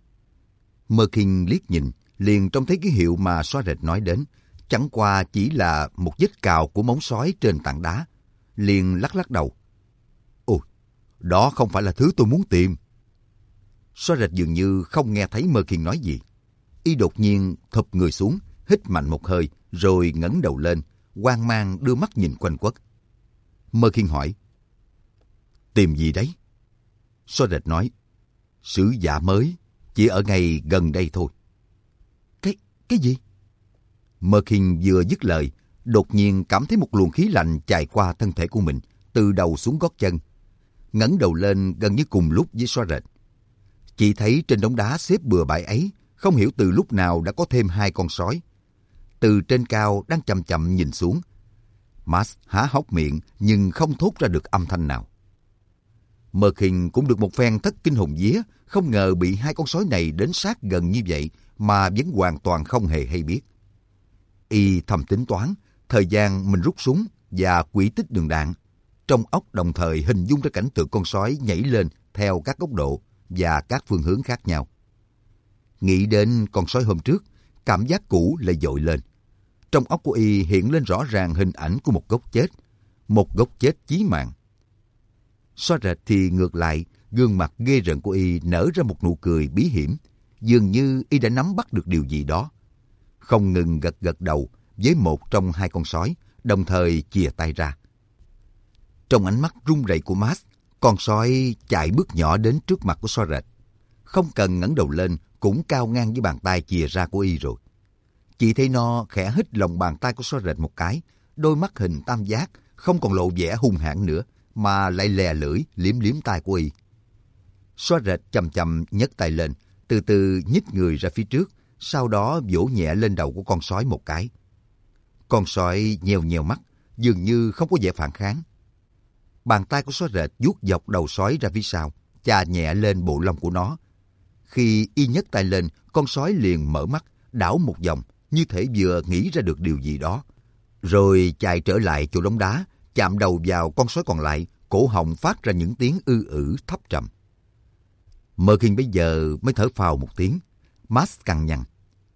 S1: Merkin liếc nhìn, liền trông thấy ký hiệu mà Soaret nói đến, chẳng qua chỉ là một vết cào của móng sói trên tảng đá. Liền lắc lắc đầu. Ôi, đó không phải là thứ tôi muốn tìm. Soaret dường như không nghe thấy Merkin nói gì. Y đột nhiên thụp người xuống, hít mạnh một hơi, rồi ngẩng đầu lên, hoang mang đưa mắt nhìn quanh quất. Merkin hỏi, tìm gì đấy? Soaret nói, sứ giả mới, chỉ ở ngay gần đây thôi. Cái gì? Merkin vừa dứt lời, đột nhiên cảm thấy một luồng khí lạnh chạy qua thân thể của mình, từ đầu xuống gót chân. Ngẩng đầu lên gần như cùng lúc với Soaret. Chỉ thấy trên đống đá xếp bừa bãi ấy, không hiểu từ lúc nào đã có thêm hai con sói. Từ trên cao đang chậm chậm nhìn xuống. Mars há hốc miệng nhưng không thốt ra được âm thanh nào. Merkin cũng được một phen thất kinh hồn vía, không ngờ bị hai con sói này đến sát gần như vậy mà vẫn hoàn toàn không hề hay biết. Y thầm tính toán thời gian mình rút súng và quỹ tích đường đạn, trong óc đồng thời hình dung ra cảnh tượng con sói nhảy lên theo các góc độ và các phương hướng khác nhau. Nghĩ đến con sói hôm trước, cảm giác cũ lại dội lên. Trong óc của Y hiện lên rõ ràng hình ảnh của một gốc chết chí mạng. Soaret thì ngược lại, gương mặt ghê rợn của Y nở ra một nụ cười bí hiểm, dường như Y đã nắm bắt được điều gì đó. Không ngừng gật gật đầu với một trong hai con sói, đồng thời chìa tay ra. Trong ánh mắt run rẩy của Mars, con sói chạy bước nhỏ đến trước mặt của Soaret. Không cần ngẩng đầu lên, cũng cao ngang với bàn tay chìa ra của Y rồi. Chỉ thấy nó khẽ hít lòng bàn tay của Soaret một cái, đôi mắt hình tam giác không còn lộ vẻ hung hãn nữa, mà lại lè lưỡi liếm liếm tay của Y. Soaret chậm chậm nhấc tay lên, từ từ nhích người ra phía trước, sau đó vỗ nhẹ lên đầu của con sói một cái. Con sói nheo nheo mắt, dường như không có vẻ phản kháng. Bàn tay của Soaret vuốt dọc đầu sói ra phía sau, chà nhẹ lên bộ lông của nó. Khi Y nhấc tay lên, con sói liền mở mắt, đảo một vòng, như thể vừa nghĩ ra được điều gì đó. Rồi chạy trở lại chỗ đống đá, chạm đầu vào con sói còn lại, cổ họng phát ra những tiếng ư ử thấp trầm. Merkin bây giờ mới thở phào một tiếng. Mars cằn nhằn.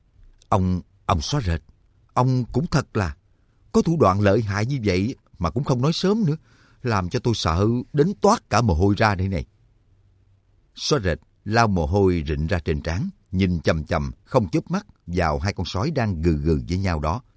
S1: Ông Soaret, ông cũng thật là có thủ đoạn lợi hại như vậy mà cũng không nói sớm nữa, làm cho tôi sợ đến toát cả mồ hôi ra đây này. Soaret lau mồ hôi rịn ra trên trán, nhìn chằm chằm không chớp mắt vào hai con sói đang gừ gừ với nhau đó,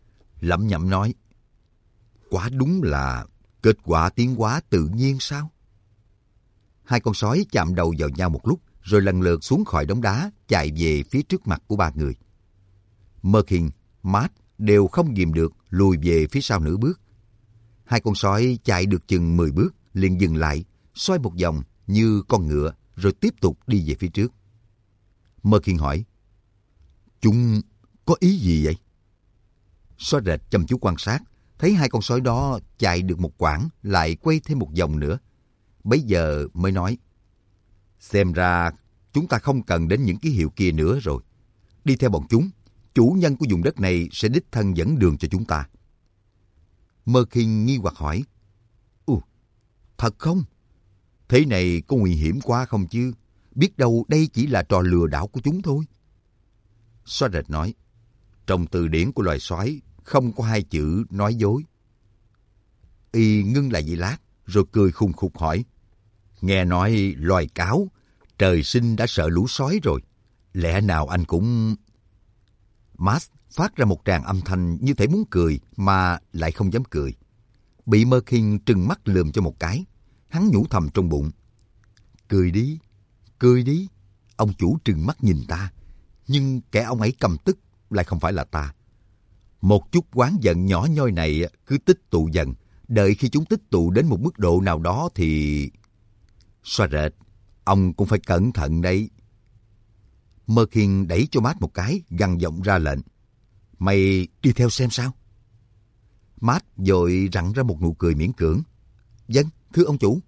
S1: lẩm nhẩm nói, quả đúng là kết quả tiến hóa tự nhiên sao? Hai con sói chạm đầu vào nhau một lúc, rồi lần lượt xuống khỏi đống đá, chạy về phía trước mặt của ba người. Merkin, Matt đều không kìm được lùi về phía sau nửa bước. Hai con sói chạy được chừng 10 bước, liền dừng lại, xoay một vòng như con ngựa, rồi tiếp tục đi về phía trước. Merkin hỏi, chúng có ý gì vậy? Sói rệt chăm chú quan sát, thấy hai con sói đó chạy được một quãng, lại quay thêm một vòng nữa. Bấy giờ mới nói, xem ra chúng ta không cần đến những ký hiệu kia nữa rồi. Đi theo bọn chúng, chủ nhân của vùng đất này sẽ đích thân dẫn đường cho chúng ta. Merkin nghi hoặc hỏi, thật không? Thế này có nguy hiểm quá không chứ? Biết đâu đây chỉ là trò lừa đảo của chúng thôi. Sói rệt nói, trong từ điển của loài sói không có hai chữ nói dối. Y ngưng lại giây lát, rồi cười khùng khục hỏi, nghe nói loài cáo trời sinh đã sợ lũ sói rồi, lẽ nào anh cũng... Max phát ra một tràng âm thanh như thể muốn cười mà lại không dám cười. Bị Merkin trừng mắt lườm cho một cái, hắn nhủ thầm trong bụng, cười đi, cười đi. Ông chủ trừng mắt nhìn ta, nhưng kẻ ông ấy căm tức lại không phải là ta. Một chút oán giận nhỏ nhoi này cứ tích tụ dần, đợi khi chúng tích tụ đến một mức độ nào đó thì... Xoa rệt, ông cũng phải cẩn thận đấy. Merkin đẩy cho Matt một cái, gằn giọng ra lệnh, mày đi theo xem sao. Matt vội rặn ra một nụ cười miễn cưỡng, vâng, thưa ông chủ.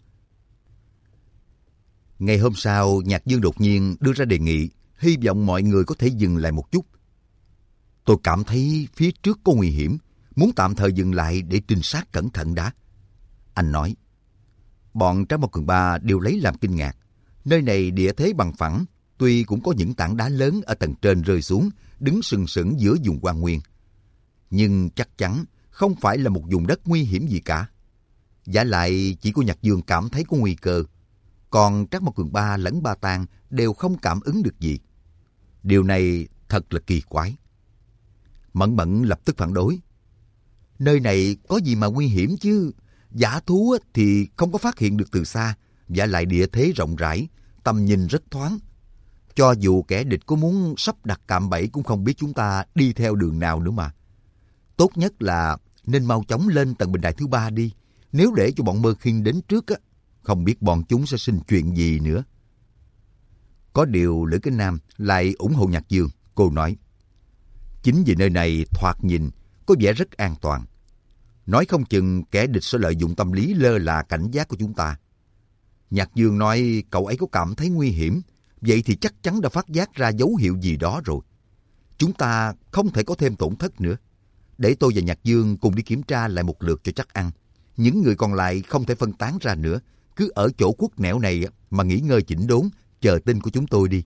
S1: Ngày hôm sau, Nhạc Dương đột nhiên đưa ra đề nghị, hy vọng mọi người có thể dừng lại một chút. Tôi cảm thấy phía trước có nguy hiểm, muốn tạm thời dừng lại để trinh sát cẩn thận đã. Anh nói. Bọn Tráng Bao Cường Ba đều lấy làm kinh ngạc. Nơi này địa thế bằng phẳng, tuy cũng có những tảng đá lớn ở tầng trên rơi xuống, đứng sừng sững giữa vùng hoang nguyên. Nhưng chắc chắn không phải là một vùng đất nguy hiểm gì cả. Vả lại chỉ có Nhạc Dương cảm thấy có nguy cơ, còn Tráng Bao Cường Ba lẫn Ba Tang đều không cảm ứng được gì. Điều này thật là kỳ quái. Mẫn Mẫn lập tức phản đối. Nơi này có gì mà nguy hiểm chứ? Dã thú thì không có phát hiện được từ xa, vả lại địa thế rộng rãi, tầm nhìn rất thoáng. Cho dù kẻ địch có muốn sắp đặt cạm bẫy cũng không biết chúng ta đi theo đường nào nữa mà. Tốt nhất là nên mau chóng lên tầng bình đài thứ 3 đi. Nếu để cho bọn Merkin đến trước, không biết bọn chúng sẽ sinh chuyện gì nữa. Có điều Lữ Kính Nam lại ủng hộ Nhạc Dương. Cô nói, chính vì nơi này thoạt nhìn có vẻ rất an toàn. Nói không chừng kẻ địch sẽ lợi dụng tâm lý lơ là cảnh giác của chúng ta. Nhạc Dương nói cậu ấy có cảm thấy nguy hiểm, vậy thì chắc chắn đã phát giác ra dấu hiệu gì đó rồi. Chúng ta không thể có thêm tổn thất nữa. Để tôi và Nhạc Dương cùng đi kiểm tra lại một lượt cho chắc ăn. Những người còn lại không thể phân tán ra nữa, cứ ở chỗ quất nẻo này mà nghỉ ngơi chỉnh đốn, chờ tin của chúng tôi đi.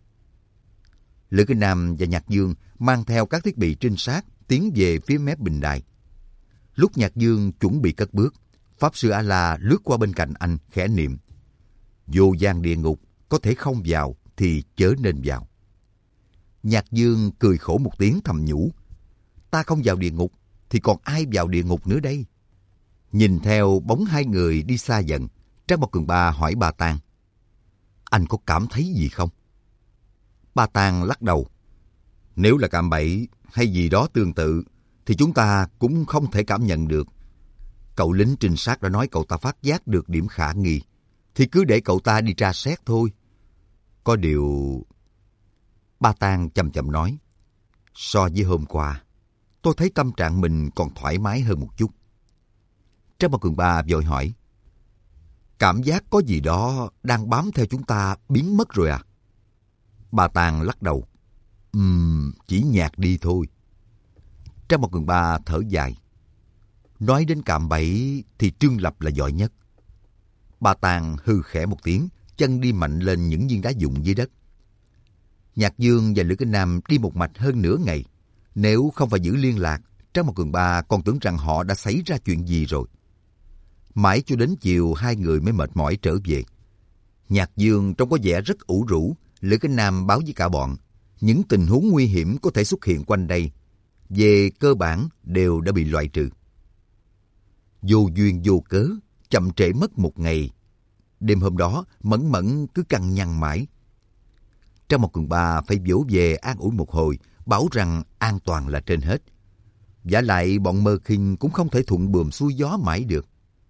S1: Lữ Kinh Nam và Nhạc Dương mang theo các thiết bị trinh sát tiến về phía mép bình đài. Lúc Nhạc Dương chuẩn bị cất bước, Pháp Sư A-La lướt qua bên cạnh anh khẽ niệm, vô gian địa ngục có thể không vào thì chớ nên vào. Nhạc Dương cười khổ một tiếng thầm nhủ, ta không vào địa ngục thì còn ai vào địa ngục nữa đây? Nhìn theo bóng hai người đi xa dần, Tráng Bao Cường Ba hỏi Ba Tang, anh có cảm thấy gì không? Ba Tang lắc đầu, nếu là cạm bẫy hay gì đó tương tự thì chúng ta cũng không thể cảm nhận được. Cậu lính trinh sát đã nói cậu ta phát giác được điểm khả nghi, thì cứ để cậu ta đi tra xét thôi. Có điều... Ba Tang chậm chậm nói, so với hôm qua, tôi thấy tâm trạng mình còn thoải mái hơn một chút. Tráng Bao Cường Ba vội hỏi, cảm giác có gì đó đang bám theo chúng ta biến mất rồi à? Ba Tang lắc đầu, chỉ nhạt đi thôi. Tráng Bao Cường Ba thở dài, nói đến cạm bẫy thì Trương Lập là giỏi nhất. Ba Tang hư khẽ một tiếng, chân đi mạnh lên những viên đá vụn dưới đất. Nhạc Dương và Lữ Kính Nam đi một mạch hơn nửa ngày. Nếu không phải giữ liên lạc, Tráng Bao Cường Ba còn tưởng rằng họ đã xảy ra chuyện gì rồi. Mãi cho đến chiều hai người mới mệt mỏi trở về. Nhạc Dương trông có vẻ rất ủ rũ. Lữ Kính Nam báo với cả bọn, những tình huống nguy hiểm có thể xuất hiện quanh đây. về cơ bản đều đã bị loại trừ. Vô duyên vô cớ, chậm trễ mất một ngày. Đêm hôm đó, Mẫn Mẫn cứ cằn nhằn mãi. Trang một Cường Ba phải vỗ về an ủi một hồi, bảo rằng an toàn là trên hết. Vả lại bọn Mơ Khinh cũng không thể thuận buồm xuôi gió mãi được.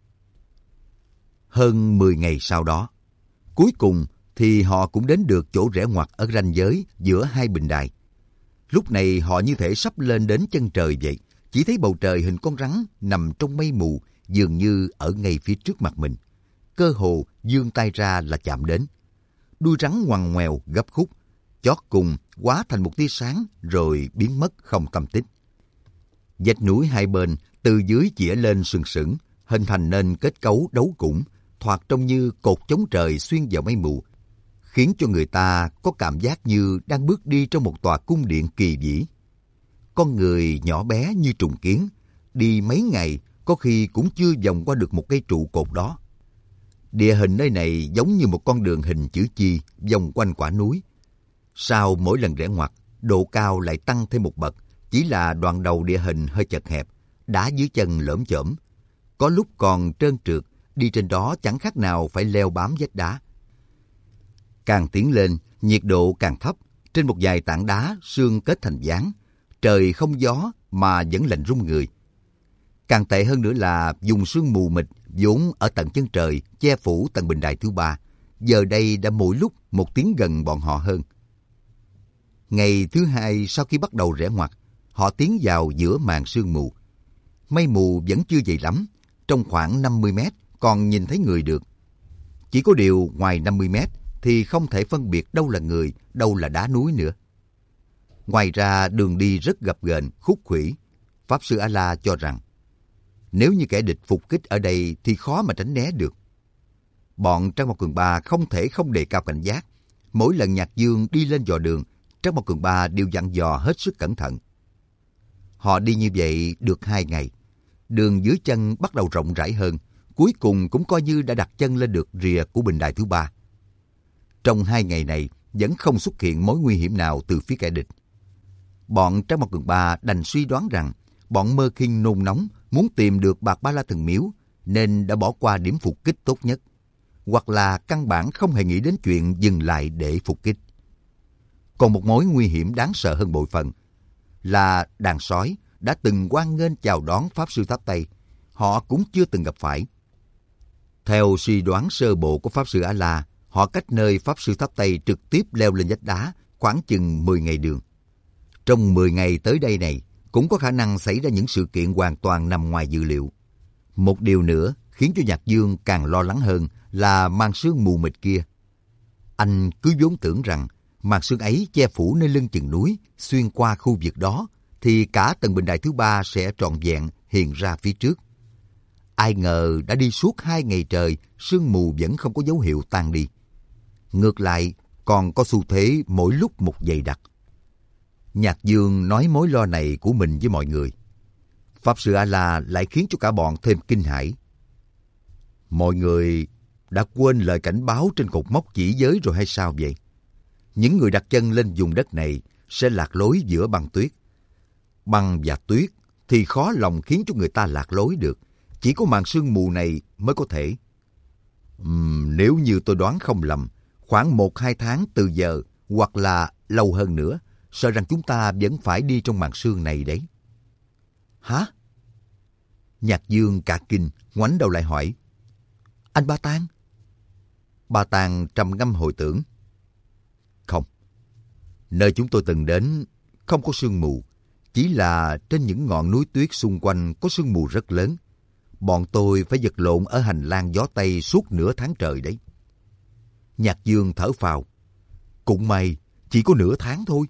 S1: Hơn 10 ngày sau đó, cuối cùng thì họ cũng đến được chỗ rẽ ngoặt ở ranh giới giữa hai bình đài. Lúc này họ như thể sắp lên đến chân trời vậy, chỉ thấy bầu trời hình con rắn nằm trong mây mù, dường như ở ngay phía trước mặt mình. Cơ hồ vươn tay ra là chạm đến. Đuôi rắn ngoằn ngoèo gấp khúc, chót cùng hóa thành một tia sáng rồi biến mất không tăm tích. Vách núi hai bên từ dưới chĩa lên sừng sững, hình thành nên kết cấu đấu củng, thoạt trông như cột chống trời xuyên vào mây mù, khiến cho người ta có cảm giác như đang bước đi trong một tòa cung điện kỳ vĩ. Con người nhỏ bé như trùng kiến, đi mấy ngày có khi cũng chưa vòng qua được một cây trụ cột đó. Địa hình nơi này giống như một con đường hình chữ chi vòng quanh quả núi. Sau mỗi lần rẽ ngoặt, độ cao lại tăng thêm một bậc, chỉ là đoạn đầu địa hình hơi chật hẹp, đá dưới chân lởm chởm. Có lúc còn trơn trượt, đi trên đó chẳng khác nào phải leo bám vách đá. Càng tiến lên, nhiệt độ càng thấp, trên một vài tảng đá sương kết thành dáng, trời không gió mà vẫn lạnh run người. Càng tệ hơn nữa là vùng sương mù mịt vốn ở tận chân trời che phủ tầng bình đài thứ ba, giờ đây đã mỗi lúc một tiến gần bọn họ hơn. Ngày thứ hai sau khi bắt đầu rẽ ngoặt, họ tiến vào giữa màn sương mù. Mây mù vẫn chưa dày lắm, trong khoảng 50 mét còn nhìn thấy người được. Chỉ có điều ngoài 50 mét thì không thể phân biệt đâu là người, đâu là đá núi nữa. Ngoài ra đường đi rất gập ghềnh, khúc khuỷu. Pháp Sư A-La cho rằng nếu như kẻ địch phục kích ở đây thì khó mà tránh né được. Bọn Trang Mộc Cường Ba không thể không đề cao cảnh giác. Mỗi lần Nhạc Dương đi lên dò đường, Trang Mộc Cường Ba đều dặn dò hết sức cẩn thận. Họ đi như vậy được 2 ngày. Đường dưới chân bắt đầu rộng rãi hơn, cuối cùng cũng coi như đã đặt chân lên được rìa của bình đài thứ ba. Trong 2 ngày này vẫn không xuất hiện mối nguy hiểm nào từ phía kẻ địch. Bọn Trang Mộc Cường Ba đành suy đoán rằng bọn Mơ Khinh nôn nóng muốn tìm được Bạc Ba La Thần Miếu nên đã bỏ qua điểm phục kích tốt nhất, hoặc là căn bản không hề nghĩ đến chuyện dừng lại để phục kích. Còn một mối nguy hiểm đáng sợ hơn bội phần là đàn sói đã từng hoan nghênh chào đón Pháp Sư Tháp Tây, họ cũng chưa từng gặp phải. Theo suy đoán sơ bộ của Pháp Sư A-La, họ cách nơi Pháp Sư Tháp Tây trực tiếp leo lên vách đá khoảng chừng 10 ngày đường. Trong 10 ngày tới đây này, cũng có khả năng xảy ra những sự kiện hoàn toàn nằm ngoài dự liệu. Một điều nữa khiến cho Nhạc Dương càng lo lắng hơn là màn sương mù mịt kia. Anh cứ vốn tưởng rằng màn sương ấy che phủ nơi lưng chừng núi, xuyên qua khu vực đó, thì cả tầng bình đài thứ ba sẽ trọn vẹn hiện ra phía trước. Ai ngờ đã đi suốt 2 ngày trời, sương mù vẫn không có dấu hiệu tan đi. Ngược lại, còn có xu thế mỗi lúc một dày đặc. Nhạc Dương nói mối lo này của mình với mọi người. Pháp Sư A-La lại khiến cho cả bọn thêm kinh hãi. Mọi người đã quên lời cảnh báo trên cột mốc chỉ giới rồi hay sao vậy? Những người đặt chân lên vùng đất này sẽ lạc lối giữa băng tuyết. Băng và tuyết thì khó lòng khiến cho người ta lạc lối được. Chỉ có màn sương mù này mới có thể. Nếu như tôi đoán không lầm, khoảng 1-2 tháng từ giờ hoặc là lâu hơn nữa, sợ rằng chúng ta vẫn phải đi trong màn sương này đấy. Hả? Nhạc Dương cả kinh, ngoảnh đầu lại hỏi. Anh Ba Tang? Ba Tang trầm ngâm hồi tưởng. Không. Nơi chúng tôi từng đến không có sương mù. Chỉ là trên những ngọn núi tuyết xung quanh có sương mù rất lớn. Bọn tôi phải vật lộn ở hành lang gió Tây suốt nửa tháng trời đấy. Nhạc Dương thở phào. Cũng may, chỉ có nửa tháng thôi.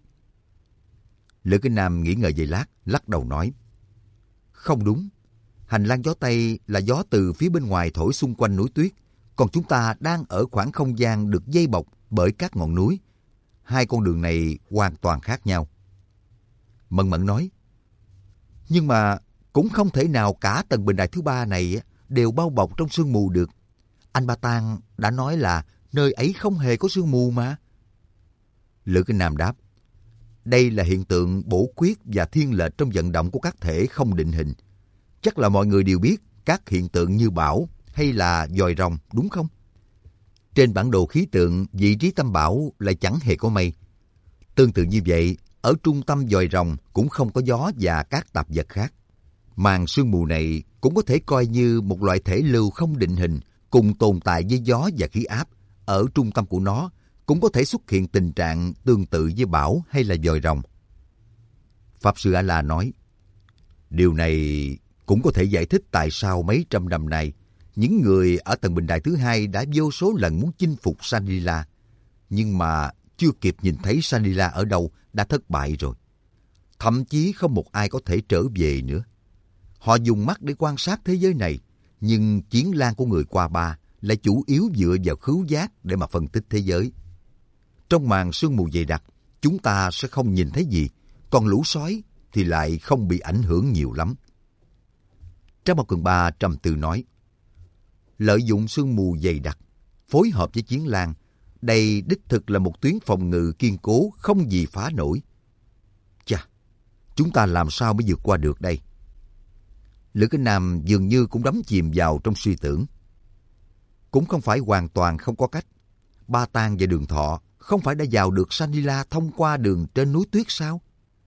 S1: Lữ Kinh Nam nghĩ ngợi giây lát, lắc đầu nói. Không đúng. Hành lang gió Tây là gió từ phía bên ngoài thổi xung quanh núi tuyết. Còn chúng ta đang ở khoảng không gian được dây bọc bởi các ngọn núi. Hai con đường này hoàn toàn khác nhau. Mẫn Mẫn nói. Nhưng mà cũng không thể nào cả tầng bình đài thứ ba này đều bao bọc trong sương mù được. Anh Ba Tang đã nói là nơi ấy không hề có sương mù mà. Lữ Kinh Nam đáp. Đây là hiện tượng bổ khuyết và thiên lệch trong vận động của các thể không định hình. Chắc là mọi người đều biết các hiện tượng như bão hay là vòi rồng, đúng không? Trên bản đồ khí tượng, vị trí tâm bão lại chẳng hề có mây. Tương tự như vậy, ở trung tâm vòi rồng cũng không có gió và các tạp vật khác. Màn sương mù này cũng có thể coi như một loại thể lưu không định hình cùng tồn tại với gió và khí áp. Ở trung tâm của nó cũng có thể xuất hiện tình trạng tương tự với bão hay là vòi rồng. Pháp Sư A-la nói, điều này cũng có thể giải thích tại sao mấy trăm năm nay, những người ở tầng bình đại thứ hai đã vô số lần muốn chinh phục Shangri-La, nhưng mà chưa kịp nhìn thấy Shangri-La ở đâu đã thất bại rồi. Thậm chí không một ai có thể trở về nữa. Họ dùng mắt để quan sát thế giới này, nhưng chiến lan của người qua ba lại chủ yếu dựa vào khứu giác để mà phân tích thế giới. Trong màn sương mù dày đặc, chúng ta sẽ không nhìn thấy gì, còn lũ sói thì lại không bị ảnh hưởng nhiều lắm. Trác Mao Cường Ba trầm tư nói, lợi dụng sương mù dày đặc, phối hợp với chiến lan, đây đích thực là một tuyến phòng ngự kiên cố không gì phá nổi. Chà, chúng ta làm sao mới vượt qua được đây? Lữ Kinh Nam dường như cũng đắm chìm vào trong suy tưởng. Cũng không phải hoàn toàn không có cách. Ba Tang và Đường Thọ không phải đã vào được Shangri-La thông qua đường trên núi tuyết sao?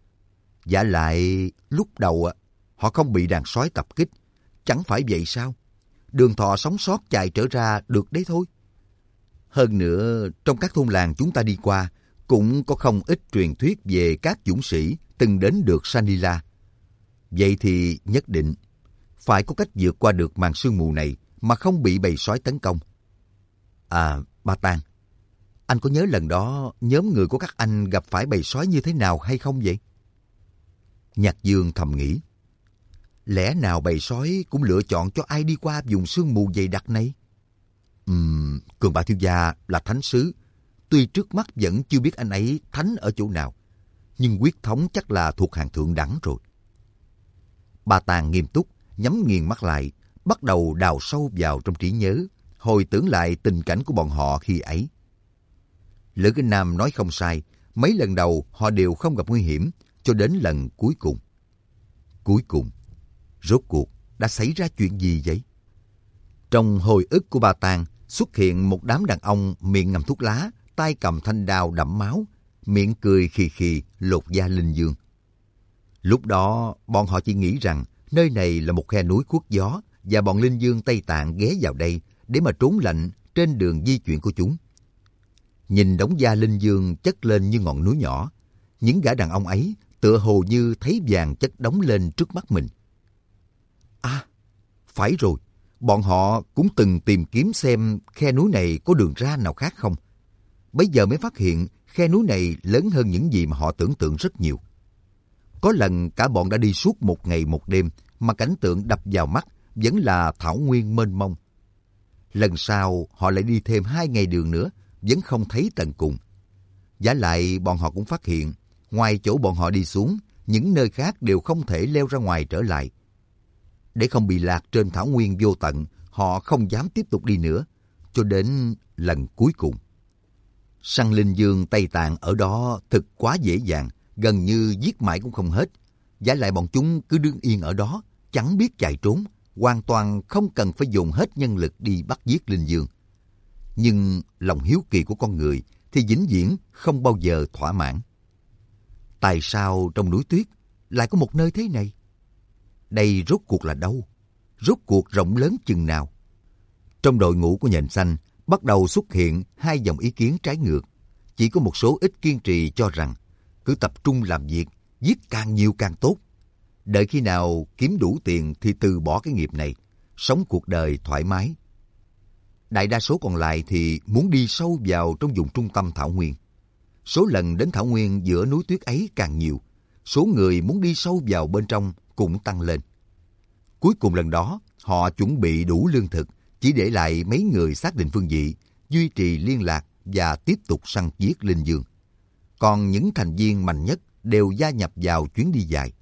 S1: Vả lại, lúc đầu họ không bị đàn sói tập kích. Chẳng phải vậy sao? Đường Thọ sống sót chạy trở ra được đấy thôi. Hơn nữa, trong các thôn làng chúng ta đi qua, cũng có không ít truyền thuyết về các dũng sĩ từng đến được Shangri-La. Vậy thì nhất định phải có cách vượt qua được màn sương mù này mà không bị bầy sói tấn công. À, Ba Tang, anh có nhớ lần đó nhóm người của các anh gặp phải bầy sói như thế nào hay không vậy? Nhạc Dương thầm nghĩ, lẽ nào bầy sói cũng lựa chọn cho ai đi qua vùng sương mù dày đặc này? Cường Ba thiếu gia là thánh sứ, tuy trước mắt vẫn chưa biết anh ấy thánh ở chỗ nào, nhưng huyết thống chắc là thuộc hàng thượng đẳng rồi. Ba Tang nghiêm túc, nhắm nghiền mắt lại, bắt đầu đào sâu vào trong trí nhớ, hồi tưởng lại tình cảnh của bọn họ khi ấy. Lữ Kinh Nam nói không sai, mấy lần đầu họ đều không gặp nguy hiểm, cho đến lần cuối cùng. Cuối cùng, rốt cuộc đã xảy ra chuyện gì vậy? Trong hồi ức của Ba Tang xuất hiện một đám đàn ông miệng ngậm thuốc lá, tay cầm thanh đao đẫm máu, miệng cười khì khì lột da linh dương. Lúc đó, bọn họ chỉ nghĩ rằng nơi này là một khe núi khuất gió và bọn linh dương Tây Tạng ghé vào đây để mà trốn lạnh trên đường di chuyển của chúng. Nhìn đống da linh dương chất lên như ngọn núi nhỏ, những gã đàn ông ấy tựa hồ như thấy vàng chất đóng lên trước mắt mình. À, phải rồi, bọn họ cũng từng tìm kiếm xem khe núi này có đường ra nào khác không. Bây giờ mới phát hiện khe núi này lớn hơn những gì mà họ tưởng tượng rất nhiều. Có lần cả bọn đã đi suốt một ngày một đêm mà cảnh tượng đập vào mắt vẫn là thảo nguyên mênh mông. Lần sau họ lại đi thêm 2 ngày đường nữa, vẫn không thấy tận cùng. Vả lại bọn họ cũng phát hiện, ngoài chỗ bọn họ đi xuống, những nơi khác đều không thể leo ra ngoài trở lại. Để không bị lạc trên thảo nguyên vô tận, họ không dám tiếp tục đi nữa, cho đến lần cuối cùng. Săn linh dương Tây Tạng ở đó thực quá dễ dàng, gần như giết mãi cũng không hết. Vả lại bọn chúng cứ đứng yên ở đó, chẳng biết chạy trốn, hoàn toàn không cần phải dùng hết nhân lực đi bắt giết linh dương. Nhưng lòng hiếu kỳ của con người thì vĩnh viễn không bao giờ thỏa mãn. Tại sao trong núi tuyết lại có một nơi thế này? Đây rốt cuộc là đâu? Rốt cuộc rộng lớn chừng nào? Trong đội ngũ của Nhện Xanh bắt đầu xuất hiện 2 dòng ý kiến trái ngược. Chỉ có một số ít kiên trì cho rằng cứ tập trung làm việc, giết càng nhiều càng tốt. Đợi khi nào kiếm đủ tiền thì từ bỏ cái nghiệp này, sống cuộc đời thoải mái. Đại đa số còn lại thì muốn đi sâu vào trong vùng trung tâm thảo nguyên. Số lần đến thảo nguyên giữa núi tuyết ấy càng nhiều, số người muốn đi sâu vào bên trong cũng tăng lên. Cuối cùng lần đó, họ chuẩn bị đủ lương thực, chỉ để lại mấy người xác định phương vị, duy trì liên lạc và tiếp tục săn giết linh dương. Còn những thành viên mạnh nhất đều gia nhập vào chuyến đi dài.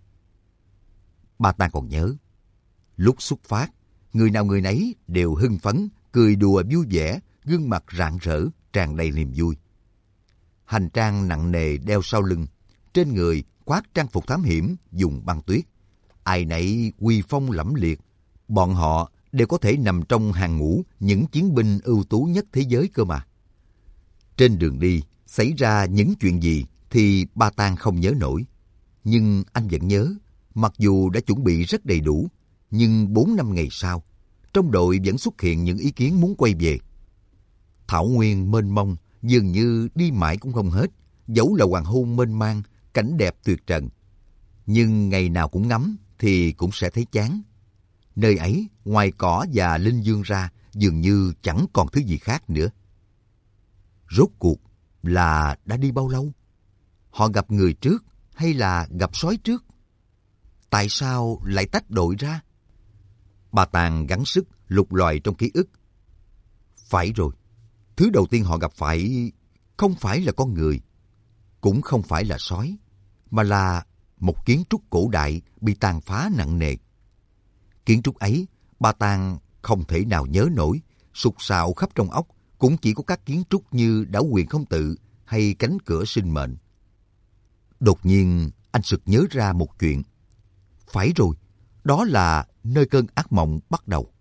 S1: Ba Tang còn nhớ, lúc xuất phát, người nào người nấy đều hưng phấn, cười đùa vui vẻ, gương mặt rạng rỡ, tràn đầy niềm vui. Hành trang nặng nề đeo sau lưng, trên người khoác trang phục thám hiểm dùng băng tuyết. Ai nấy uy phong lẫm liệt, bọn họ đều có thể nằm trong hàng ngũ những chiến binh ưu tú nhất thế giới cơ mà. Trên đường đi, xảy ra những chuyện gì thì Ba Tang không nhớ nổi. Nhưng anh vẫn nhớ, mặc dù đã chuẩn bị rất đầy đủ, nhưng 4-5 ngày sau, trong đội vẫn xuất hiện những ý kiến muốn quay về. Thảo nguyên mênh mông, dường như đi mãi cũng không hết, dẫu là hoàng hôn mênh mang, cảnh đẹp tuyệt trần. Nhưng ngày nào cũng ngắm thì cũng sẽ thấy chán. Nơi ấy, ngoài cỏ và linh dương ra, dường như chẳng còn thứ gì khác nữa. Rốt cuộc là đã đi bao lâu? Họ gặp người trước hay là gặp sói trước? Tại sao lại tách đội ra? Ba Tang gắng sức lục lọi trong ký ức. Phải rồi, thứ đầu tiên họ gặp phải không phải là con người, cũng không phải là sói, mà là một kiến trúc cổ đại bị tàn phá nặng nề. Kiến trúc ấy, Ba Tang không thể nào nhớ nổi, sục sạo khắp trong óc, cũng chỉ có các kiến trúc như đảo Huyền Không Tự hay cánh cửa sinh mệnh. Đột nhiên, anh sực nhớ ra một chuyện. Phải rồi, đó là nơi cơn ác mộng bắt đầu.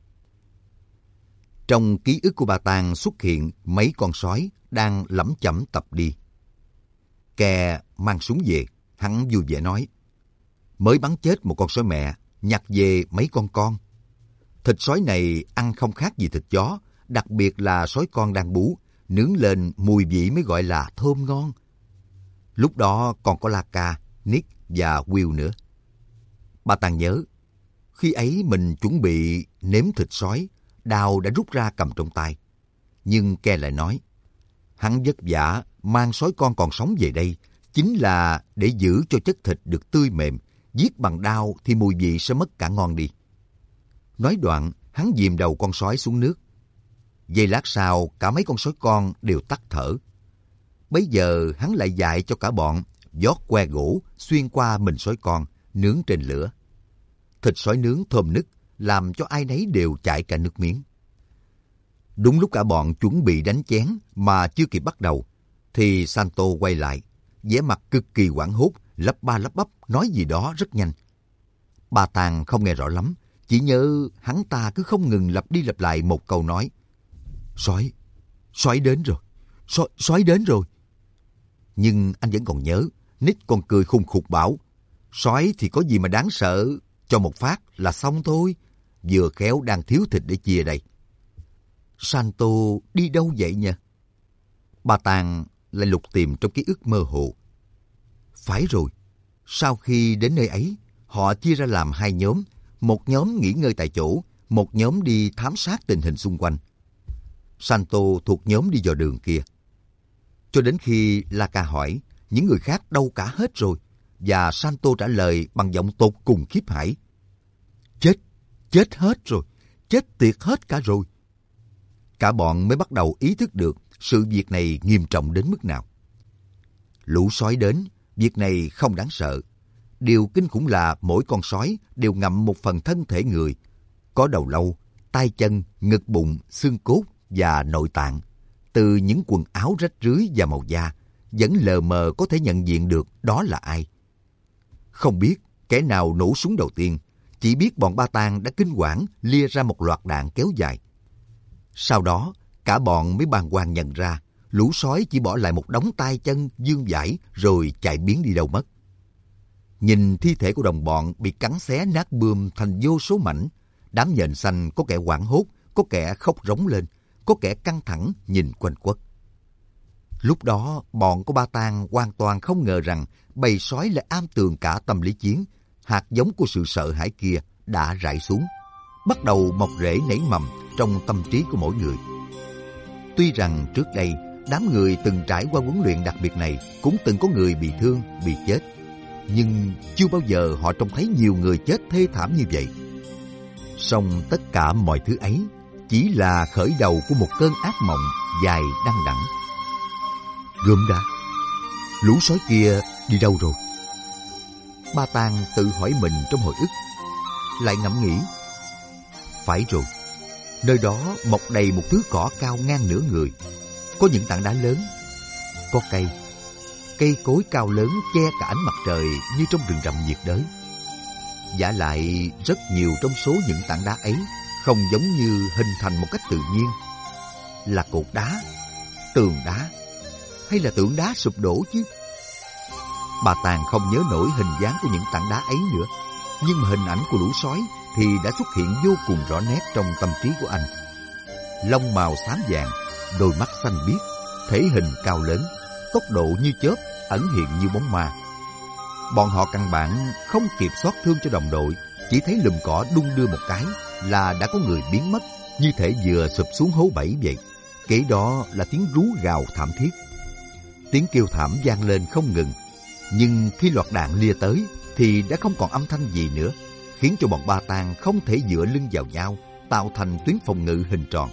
S1: Trong ký ức của Ba Tang xuất hiện mấy con sói đang lẩm chẩm tập đi. Kè mang súng về, hắn vui vẻ nói. Mới bắn chết một con sói mẹ, nhặt về mấy con. Thịt sói này ăn không khác gì thịt chó, đặc biệt là sói con đang bú, nướng lên mùi vị mới gọi là thơm ngon. Lúc đó còn có Laka, Nick và Will nữa. Ba Tang nhớ, khi ấy mình chuẩn bị nếm thịt sói, đao đã rút ra cầm trong tay. Nhưng Ke lại nói, hắn vất vả mang sói con còn sống về đây, chính là để giữ cho chất thịt được tươi mềm, giết bằng đao thì mùi vị sẽ mất cả ngon đi. Nói đoạn, hắn dìm đầu con sói xuống nước. Giây lát sau, cả mấy con sói con đều tắt thở. Bấy giờ hắn lại dạy cho cả bọn vót que gỗ xuyên qua mình sói con, nướng trên lửa. Thịt sói nướng thơm nức, làm cho ai nấy đều chảy cả nước miếng. Đúng lúc cả bọn chuẩn bị đánh chén mà chưa kịp bắt đầu, thì Santo quay lại, vẻ mặt cực kỳ hoảng hốt, lắp ba lắp bắp nói gì đó rất nhanh. Ba Tang không nghe rõ lắm, chỉ nhớ hắn ta cứ không ngừng lặp đi lặp lại một câu nói. Sói đến rồi, sói đến rồi. Nhưng anh vẫn còn nhớ, Nick còn cười khùng khục bảo, sói thì có gì mà đáng sợ, cho một phát là xong thôi, vừa khéo đang thiếu thịt để chia đây. Santo đi đâu vậy nhỉ? Ba Tang lại lục tìm trong ký ức mơ hồ. Phải rồi, sau khi đến nơi ấy, họ chia ra làm hai nhóm, một nhóm nghỉ ngơi tại chỗ, một nhóm đi thám sát tình hình xung quanh. Santo thuộc nhóm đi dò đường kia. Cho đến khi Laka hỏi, những người khác đâu cả hết rồi, và Santo trả lời bằng giọng tột cùng khiếp hãi. Chết hết rồi, chết tiệt hết cả rồi. Cả bọn mới bắt đầu ý thức được sự việc này nghiêm trọng đến mức nào. Lũ sói đến, việc này không đáng sợ. Điều kinh khủng là mỗi con sói đều ngậm một phần thân thể người, có đầu lâu, tay chân, ngực bụng, xương cốt và nội tạng. Từ những quần áo rách rưới và màu da, vẫn lờ mờ có thể nhận diện được đó là ai. Không biết kẻ nào nổ súng đầu tiên, chỉ biết bọn Ba Tang đã kinh hoảng lia ra một loạt đạn kéo dài. Sau đó, cả bọn mới bàng hoàng nhận ra, lũ sói chỉ bỏ lại một đống tay chân vương vãi rồi chạy biến đi đâu mất. Nhìn thi thể của đồng bọn bị cắn xé nát bươm thành vô số mảnh, đám nhện xanh có kẻ hoảng hốt, có kẻ khóc rống lên, có kẻ căng thẳng nhìn quanh quất. Lúc đó, bọn của Ba Tang hoàn toàn không ngờ rằng bầy sói lại am tường cả tâm lý chiến. Hạt giống của sự sợ hãi kia đã rải xuống, bắt đầu mọc rễ nảy mầm trong tâm trí của mỗi người. Tuy rằng trước đây, đám người từng trải qua huấn luyện đặc biệt này cũng từng có người bị thương, bị chết, nhưng chưa bao giờ họ trông thấy nhiều người chết thê thảm như vậy. Song tất cả mọi thứ ấy chỉ là khởi đầu của một cơn ác mộng dài đăng đẵng. Gớm đã, lũ sói kia đi đâu rồi? Ba Tang tự hỏi mình trong hồi ức, lại ngẫm nghĩ. Phải rồi, nơi đó mọc đầy một thứ cỏ cao ngang nửa người, có những tảng đá lớn, có cây. cây cối cao lớn che cả ánh mặt trời như trong rừng rậm nhiệt đới. Vả lại rất nhiều trong số những tảng đá ấy không giống như hình thành một cách tự nhiên. Là cột đá, tường đá hay là tượng đá sụp đổ chứ? Bà Tàng không nhớ nổi hình dáng của những tảng đá ấy nữa, nhưng mà hình ảnh của lũ sói thì đã xuất hiện vô cùng rõ nét trong tâm trí của anh. Lông màu xám vàng, đôi mắt xanh biếc, thể hình cao lớn, tốc độ như chớp, ẩn hiện như bóng ma. Bọn họ căn bản không kịp xót thương cho đồng đội, chỉ thấy lùm cỏ đung đưa một cái là đã có người biến mất, như thể vừa sụp xuống hố bẫy vậy. Kế đó là tiếng rú gào thảm thiết. Tiếng kêu thảm vang lên không ngừng, nhưng khi loạt đạn lia tới thì đã không còn âm thanh gì nữa, khiến cho bọn Ba Tàng không thể dựa lưng vào nhau, tạo thành tuyến phòng ngự hình tròn.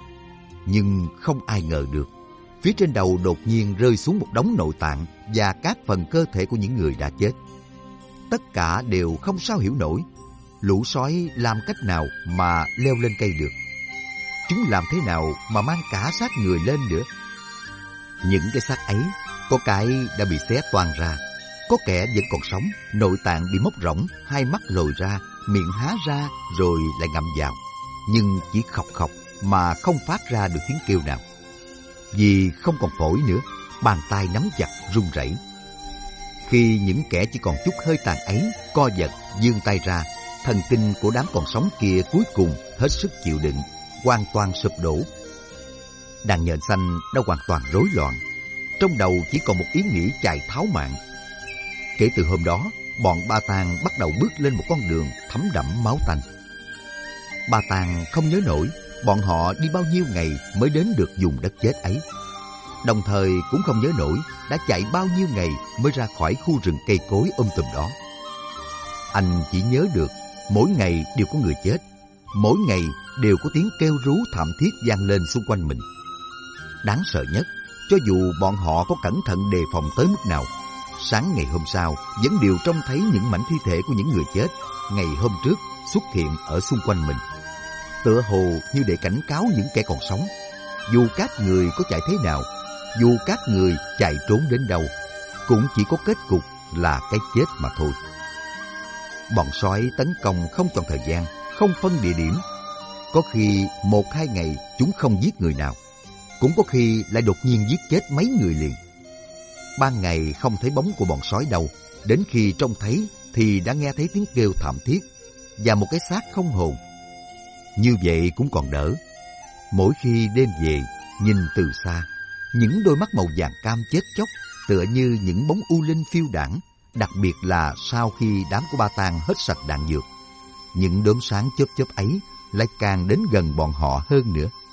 S1: Nhưng không ai ngờ được, phía trên đầu đột nhiên rơi xuống một đống nội tạng và các phần cơ thể của những người đã chết. Tất cả đều không sao hiểu nổi, lũ sói làm cách nào mà leo lên cây được? Chúng làm thế nào mà mang cả xác người lên nữa? Những cái xác ấy, có cái đã bị xé toang ra, có kẻ vẫn còn sống, nội tạng bị móc rỗng, hai mắt lồi ra, miệng há ra rồi lại ngậm vào, nhưng chỉ khọc khọc mà không phát ra được tiếng kêu nào. Vì không còn phổi nữa, bàn tay nắm chặt run rẩy. Khi những kẻ chỉ còn chút hơi tàn ấy co giật vươn tay ra, thần kinh của đám còn sống kia cuối cùng hết sức chịu đựng, hoàn toàn sụp đổ. Đàn nhện xanh đã hoàn toàn rối loạn, trong đầu chỉ còn một ý nghĩ chạy tháo mạng. Kể từ hôm đó, bọn Ba Tàng bắt đầu bước lên một con đường thấm đẫm máu tanh. Ba Tàng không nhớ nổi bọn họ đi bao nhiêu ngày mới đến được vùng đất chết ấy, đồng thời cũng không nhớ nổi đã chạy bao nhiêu ngày mới ra khỏi khu rừng cây cối tùm đó. Anh chỉ nhớ được mỗi ngày đều có người chết, mỗi ngày đều có tiếng kêu rú thảm thiết vang lên xung quanh mình. Đáng sợ nhất, cho dù bọn họ có cẩn thận đề phòng tới mức nào, sáng ngày hôm sau vẫn đều trông thấy những mảnh thi thể của những người chết ngày hôm trước xuất hiện ở xung quanh mình, tựa hồ như để cảnh cáo những kẻ còn sống. Dù các người có chạy thế nào, dù các người chạy trốn đến đâu, cũng chỉ có kết cục là cái chết mà thôi. Bọn sói tấn công không chọn thời gian, không phân địa điểm. Có khi 1-2 ngày chúng không giết người nào, cũng có khi lại đột nhiên giết chết mấy người liền. Ban ngày không thấy bóng của bọn sói đâu, đến khi trông thấy thì đã nghe thấy tiếng kêu thảm thiết và một cái xác không hồn. Như vậy cũng còn đỡ. Mỗi khi đêm về, nhìn từ xa, những đôi mắt màu vàng cam chết chóc tựa như những bóng u linh phiêu đãng, đặc biệt là sau khi đám của Ba Tàng hết sạch đạn dược. Những đốm sáng chớp chớp ấy lại càng đến gần bọn họ hơn nữa.